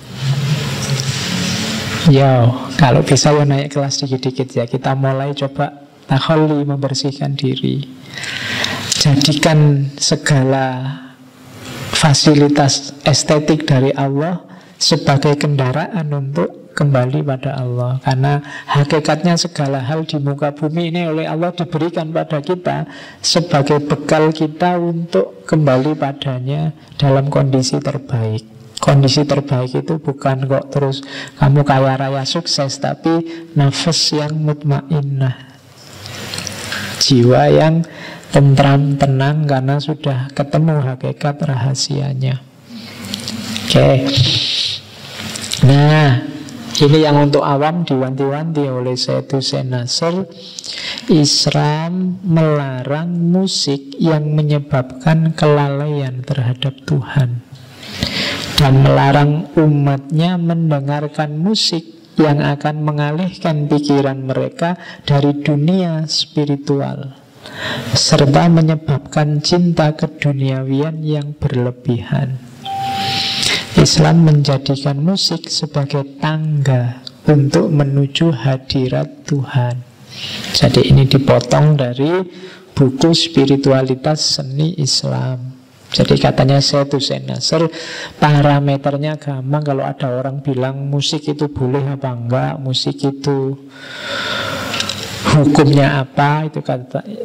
Yo, kalau bisa ya naik kelas dikit-dikit ya. Kita mulai coba takhalli, membersihkan diri. Jadikan segala fasilitas estetik dari Allah sebagai kendaraan untuk kembali pada Allah. Karena hakikatnya segala hal di muka bumi ini oleh Allah diberikan pada kita sebagai bekal kita untuk kembali padanya dalam kondisi terbaik. Kondisi terbaik itu bukan kok terus kamu kaya raya sukses, tapi nafas yang mutmainnah, jiwa yang tentram, tenang karena sudah ketemu hakikat rahasianya. Oke. Nah, ini yang untuk awam diwanti-wanti oleh Syed Hussein Nasr. Islam melarang musik yang menyebabkan kelalaian terhadap Tuhan, dan melarang umatnya mendengarkan musik yang akan mengalihkan pikiran mereka dari dunia spiritual, serta menyebabkan cinta keduniawian yang berlebihan. Islam menjadikan musik sebagai tangga untuk menuju hadirat Tuhan. Jadi ini dipotong dari buku Spiritualitas Seni Islam. Jadi katanya Syed Hussein Nasr, parameternya gampang. Kalau ada orang bilang musik itu boleh apa enggak, musik itu hukumnya apa, itu kata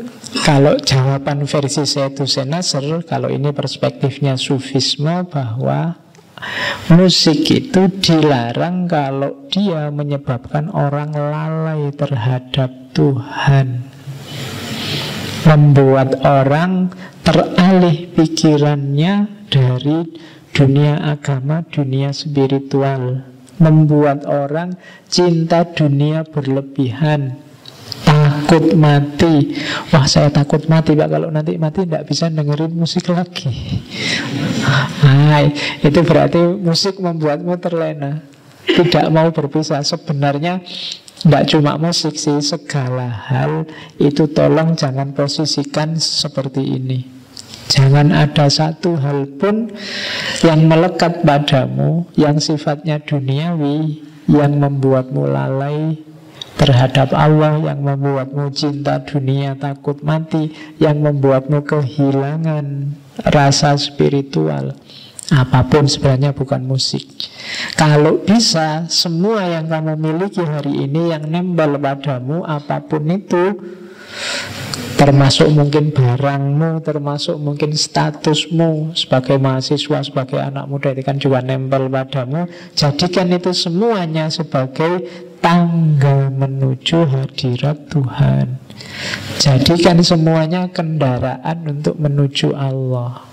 Kalau jawaban versi Sayyidus Nasr, kalau ini perspektifnya sufisme, bahwa musik itu dilarang kalau dia menyebabkan orang lalai terhadap Tuhan, membuat orang teralih pikirannya dari dunia agama, dunia spiritual, membuat orang cinta dunia berlebihan, takut mati. Wah, saya takut mati Pak, kalau nanti mati tidak bisa dengerin musik lagi. Hai, itu berarti musik membuatmu terlena, tidak mau berpisah. Sebenarnya tidak cuma musik sih, segala hal itu tolong jangan posisikan seperti ini. Jangan ada satu hal pun yang melekat padamu, yang sifatnya duniawi, yang membuatmu lalai terhadap Allah, yang membuatmu cinta dunia, takut mati, yang membuatmu kehilangan rasa spiritual. Apapun sebenarnya bukan musik. Kalau bisa, semua yang kamu miliki hari ini yang nempel padamu, apapun itu, termasuk mungkin barangmu, termasuk mungkin statusmu sebagai mahasiswa, sebagai anak muda, itu kan juga nempel padamu. Jadikan itu semuanya sebagai tangga menuju hadirat Tuhan. Jadikan semuanya kendaraan untuk menuju Allah.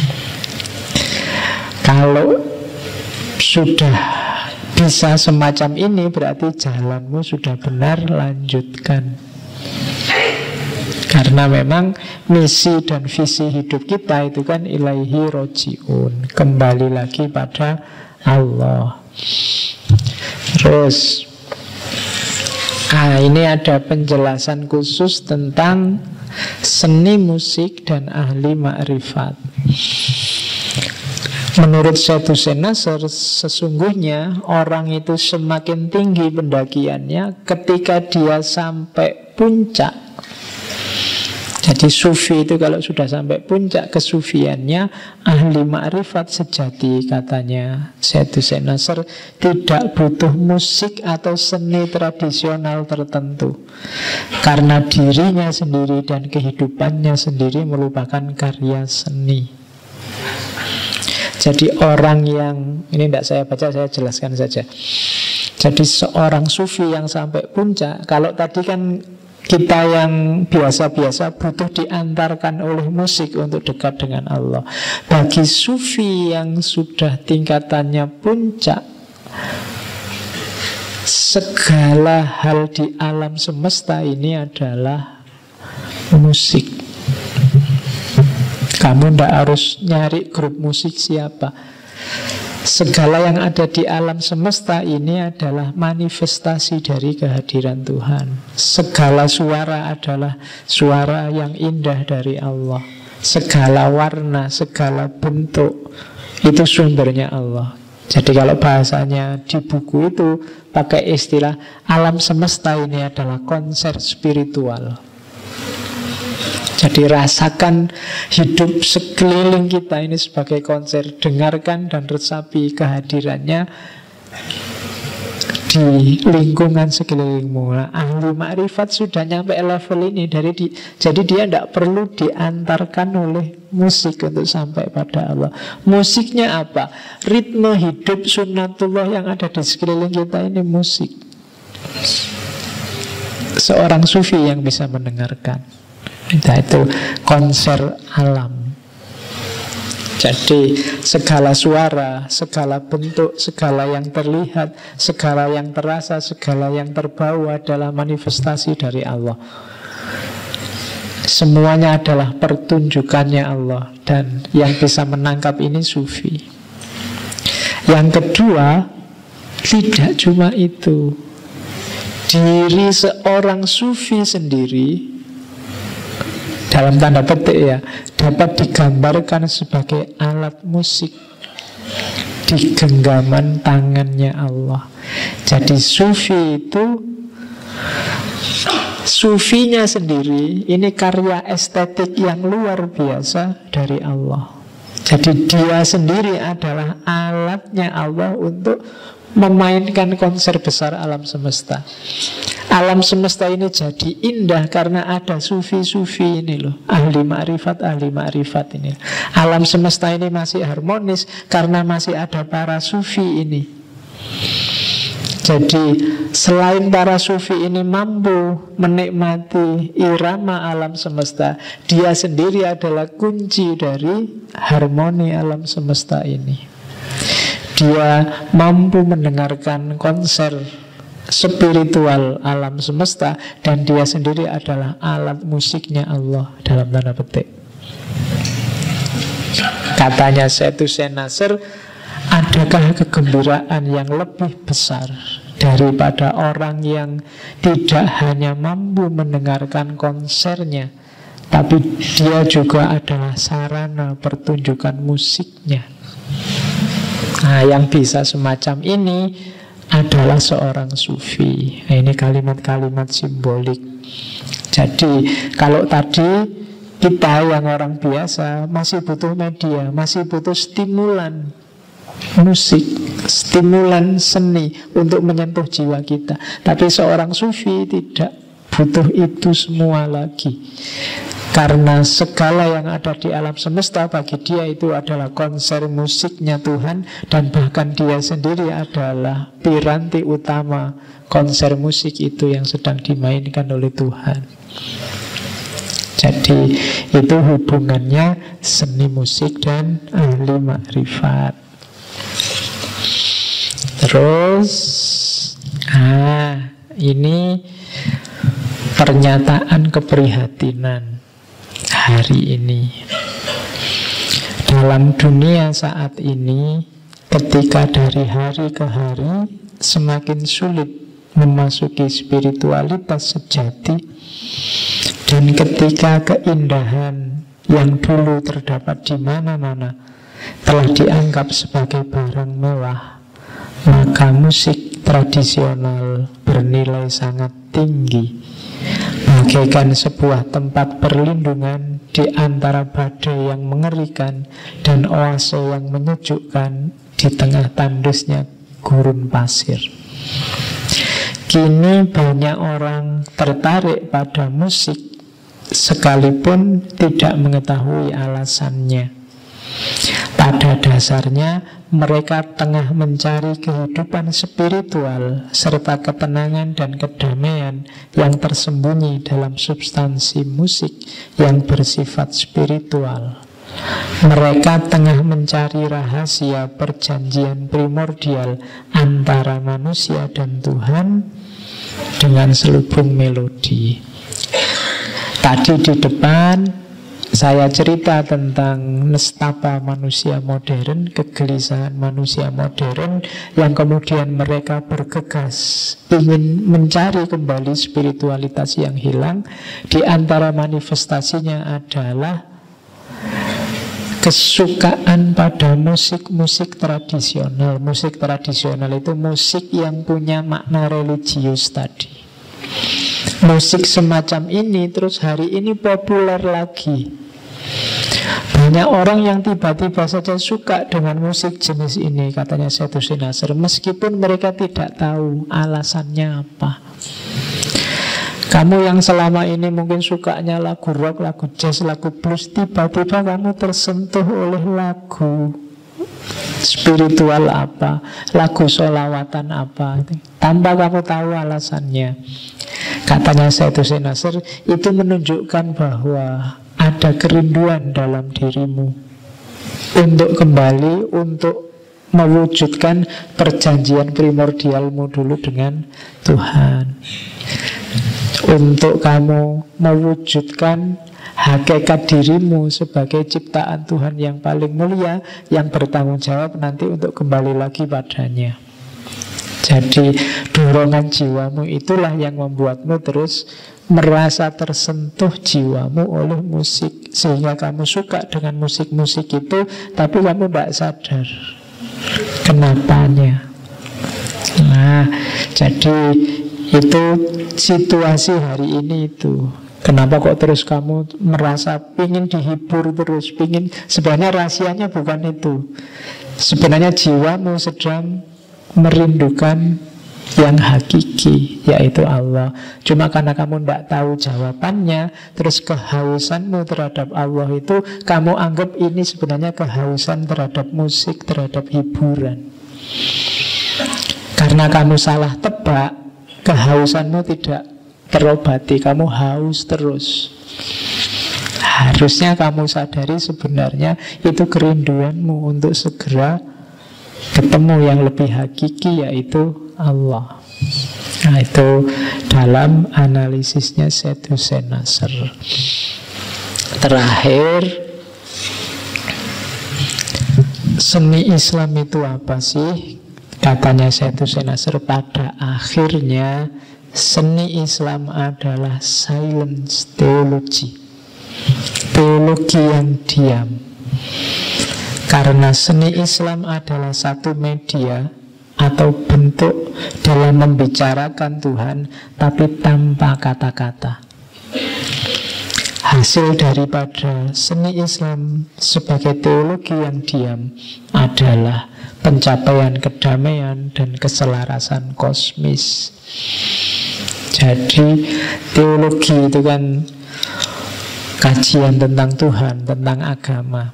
Kalau sudah bisa semacam ini, berarti jalanmu sudah benar, lanjutkan. Karena memang misi dan visi hidup kita itu kan ilaihi roji'un, kembali lagi pada Allah. Terus ini ada penjelasan khusus tentang seni musik dan ahli ma'rifat. Menurut Sayyidus Nasr, sesungguhnya orang itu semakin tinggi pendakiannya ketika dia sampai puncak. Jadi sufi itu kalau sudah sampai puncak kesufiannya, ahli ma'rifat sejati, katanya Sayyidus Nasr, tidak butuh musik atau seni tradisional tertentu, karena dirinya sendiri dan kehidupannya sendiri merupakan karya seni. Jadi orang yang, ini tidak saya baca, saya jelaskan saja. Jadi seorang sufi yang sampai puncak, kalau tadi kan kita yang biasa-biasa butuh diantarkan oleh musik untuk dekat dengan Allah. Bagi sufi yang sudah tingkatannya puncak, segala hal di alam semesta ini adalah musik. Kamu tidak harus nyari grup musik siapa. Segala yang ada di alam semesta ini adalah manifestasi dari kehadiran Tuhan. Segala suara adalah suara yang indah dari Allah. Segala warna, segala bentuk, itu sumbernya Allah. Jadi kalau bahasanya di buku itu pakai istilah alam semesta ini adalah konser spiritual. Jadi rasakan hidup sekeliling kita ini sebagai konser. Dengarkan dan resapi kehadirannya di lingkungan sekelilingmu. Nah, ahli ma'rifat sudah nyampe level ini. Jadi dia tidak perlu diantarkan oleh musik untuk sampai pada Allah. Musiknya apa? Ritme hidup sunnatullah yang ada di sekeliling kita ini musik. Seorang sufi yang bisa mendengarkan. Nah, itu konser alam. Jadi segala suara, segala bentuk, segala yang terlihat, segala yang terasa, segala yang terbau adalah manifestasi dari Allah. Semuanya adalah pertunjukannya Allah. Dan yang bisa menangkap ini sufi. Yang kedua, tidak cuma itu. Diri seorang sufi sendiri, dalam tanda petik ya, dapat digambarkan sebagai alat musik di genggaman tangannya Allah. Jadi sufi itu, sufinya sendiri ini karya estetik yang luar biasa dari Allah. Jadi dia sendiri adalah alatnya Allah untuk memainkan konser besar alam semesta. Alam semesta ini jadi indah karena ada sufi-sufi ini loh, ahli ma'rifat ini. Alam semesta ini masih harmonis karena masih ada para sufi ini. Jadi selain para sufi ini mampu menikmati irama alam semesta, dia sendiri adalah kunci dari harmoni alam semesta ini. Dia mampu mendengarkan konser spiritual alam semesta, dan dia sendiri adalah alat musiknya Allah dalam tanda petik. Katanya Syed Hussein Nasr, adakah kegembiraan yang lebih besar daripada orang yang tidak hanya mampu mendengarkan konsernya, tapi dia juga adalah sarana pertunjukan musiknya. Nah, yang bisa semacam ini adalah seorang sufi. Nah, ini kalimat-kalimat simbolik. Jadi kalau tadi kita yang orang biasa masih butuh media, masih butuh stimulan musik, stimulan seni untuk menyentuh jiwa kita. Tapi seorang sufi tidak butuh itu semua lagi, karena segala yang ada di alam semesta bagi dia itu adalah konser musiknya Tuhan, dan bahkan dia sendiri adalah piranti utama konser musik itu yang sedang dimainkan oleh Tuhan. Jadi itu hubungannya seni musik dan ahli makrifat. Terus ini pernyataan keprihatinan hari ini. Dalam dunia saat ini, ketika dari hari ke hari semakin sulit memasuki spiritualitas sejati, dan ketika keindahan yang dulu terdapat di mana-mana telah dianggap sebagai barang mewah, maka musik tradisional bernilai sangat tinggi, bagaikan sebuah tempat perlindungan di antara badai yang mengerikan dan oase yang menyejukkan di tengah tandusnya gurun pasir. Kini banyak orang tertarik pada musik sekalipun tidak mengetahui alasannya. Pada dasarnya mereka tengah mencari kehidupan spiritual serta ketenangan dan kedamaian yang tersembunyi dalam substansi musik yang bersifat spiritual. Mereka tengah mencari rahasia perjanjian primordial antara manusia dan Tuhan dengan selubung melodi. Tadi di depan saya cerita tentang nestapa manusia modern, kegelisahan manusia modern yang kemudian mereka bergegas ingin mencari kembali spiritualitas yang hilang. Di antara manifestasinya adalah kesukaan pada musik-musik tradisional. Musik tradisional itu musik yang punya makna religius tadi. Musik semacam ini terus hari ini populer lagi. Banyak orang yang tiba-tiba saja suka dengan musik jenis ini, katanya Syed Hussein Nasr, meskipun mereka tidak tahu alasannya apa. Kamu yang selama ini mungkin sukanya lagu rock, lagu jazz, lagu blues, tiba-tiba kamu tersentuh oleh lagu spiritual apa, lagu sholawatan apa, tanpa kamu tahu alasannya. Katanya Syed Hussein Nasr, itu menunjukkan bahwa ada kerinduan dalam dirimu untuk kembali, untuk mewujudkan perjanjian primordialmu dulu dengan Tuhan, untuk kamu mewujudkan hakikat dirimu sebagai ciptaan Tuhan yang paling mulia, yang bertanggung jawab nanti untuk kembali lagi padanya. Jadi dorongan jiwamu itulah yang membuatmu terus merasa tersentuh jiwamu oleh musik, sehingga kamu suka dengan musik-musik itu, tapi kamu tidak sadar kenapanya. Nah, jadi itu situasi hari ini itu. Kenapa kok terus kamu merasa pingin dihibur terus, pingin, sebenarnya rahasianya bukan itu. Sebenarnya jiwamu sedang merindukan yang hakiki, yaitu Allah. Cuma karena kamu tidak tahu jawabannya, terus kehausanmu terhadap Allah itu kamu anggap ini sebenarnya kehausan terhadap musik, terhadap hiburan. Karena kamu salah tebak, kehausanmu tidak terobati, kamu haus terus. Harusnya kamu sadari sebenarnya itu kerinduanmu untuk segera ketemu yang lebih hakiki, yaitu Allah. Nah, itu dalam analisisnya Syed Hussein Nasr. Terakhir, seni Islam itu apa sih? Katanya Syed Hussein Nasr, pada akhirnya seni Islam adalah silence theology, teologi yang diam. Karena seni Islam adalah satu media atau bentuk dalam membicarakan Tuhan, tapi tanpa kata-kata. Hasil daripada seni Islam sebagai teologi yang diam adalah pencapaian kedamaian dan keselarasan kosmis. Jadi teologi itu kan kajian tentang Tuhan, tentang agama.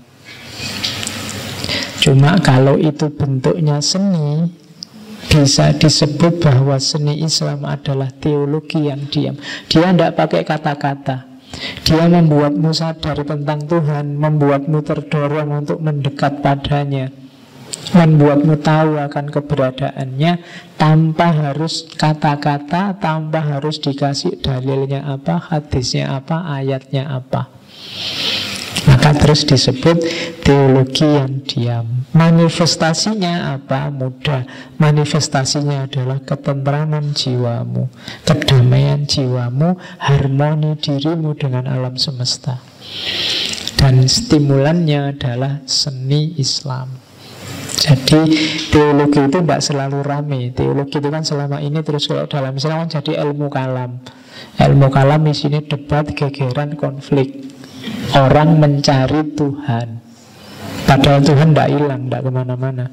Cuma kalau itu bentuknya seni, bisa disebut bahwa seni Islam adalah teologi yang diam. Dia tidak pakai kata-kata. Dia membuatmu sadar tentang Tuhan, membuatmu terdorong untuk mendekat padanya, membuatmu tahu akan keberadaannya tanpa harus kata-kata, tanpa harus dikasih dalilnya apa, hadisnya apa, ayatnya apa. Maka terus disebut teologi yang diam. Manifestasinya apa? Mudah. Manifestasinya adalah ketentraman jiwamu, kedamaian jiwamu, harmoni dirimu dengan alam semesta. Dan stimulannya adalah seni Islam. Jadi teologi itu tidak selalu rame. Teologi itu kan selama ini terus kalau dalam Islam kan jadi ilmu kalam. Ilmu kalam isinya debat, gegeran, konflik. Orang mencari Tuhan, padahal Tuhan tidak hilang, tidak kemana-mana,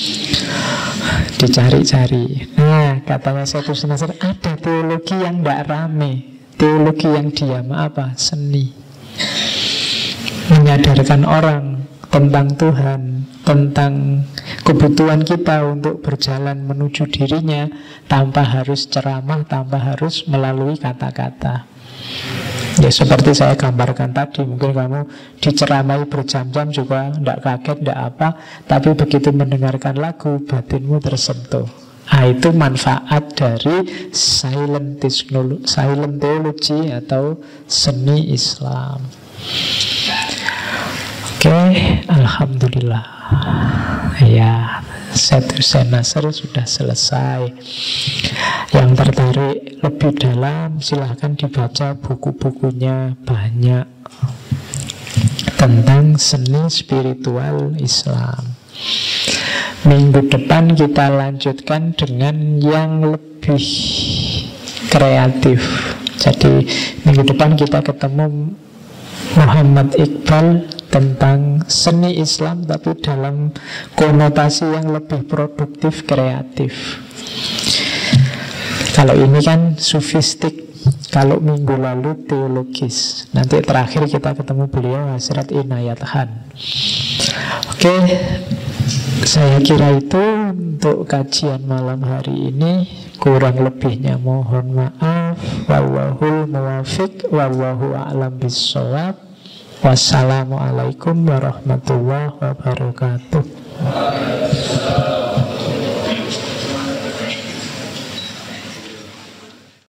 dicari-cari. Nah, katanya Syed Hussein Nasr, ada teologi yang tidak rame, teologi yang diam. Apa? Seni. Menyadarkan orang tentang Tuhan, tentang kebutuhan kita untuk berjalan menuju dirinya, tanpa harus ceramah, tanpa harus melalui kata-kata. Ya seperti saya gambarkan tadi, mungkin kamu diceramai berjam-jam juga tidak kaget, tidak apa, tapi begitu mendengarkan lagu, batinmu tersentuh. Nah, itu manfaat dari silent theology atau seni Islam. Oke, alhamdulillah. Ya, Syed Hussein Nasr sudah selesai. Yang tertarik lebih dalam silahkan dibaca buku-bukunya, banyak tentang seni spiritual Islam. Minggu depan kita lanjutkan dengan yang lebih kreatif. Jadi minggu depan kita ketemu Muhammad Iqbal tentang seni Islam, tapi dalam konotasi yang lebih produktif, kreatif. Kalau ini kan sufistik, kalau minggu lalu teologis. Nanti terakhir kita ketemu beliau Hasrat Inayat Khan. Oke, saya kira itu untuk kajian malam hari ini. Kurang lebihnya mohon maaf. Wallahul muwafiq, wallahu a'lam bissawab. Wassalamualaikum warahmatullahi wabarakatuh.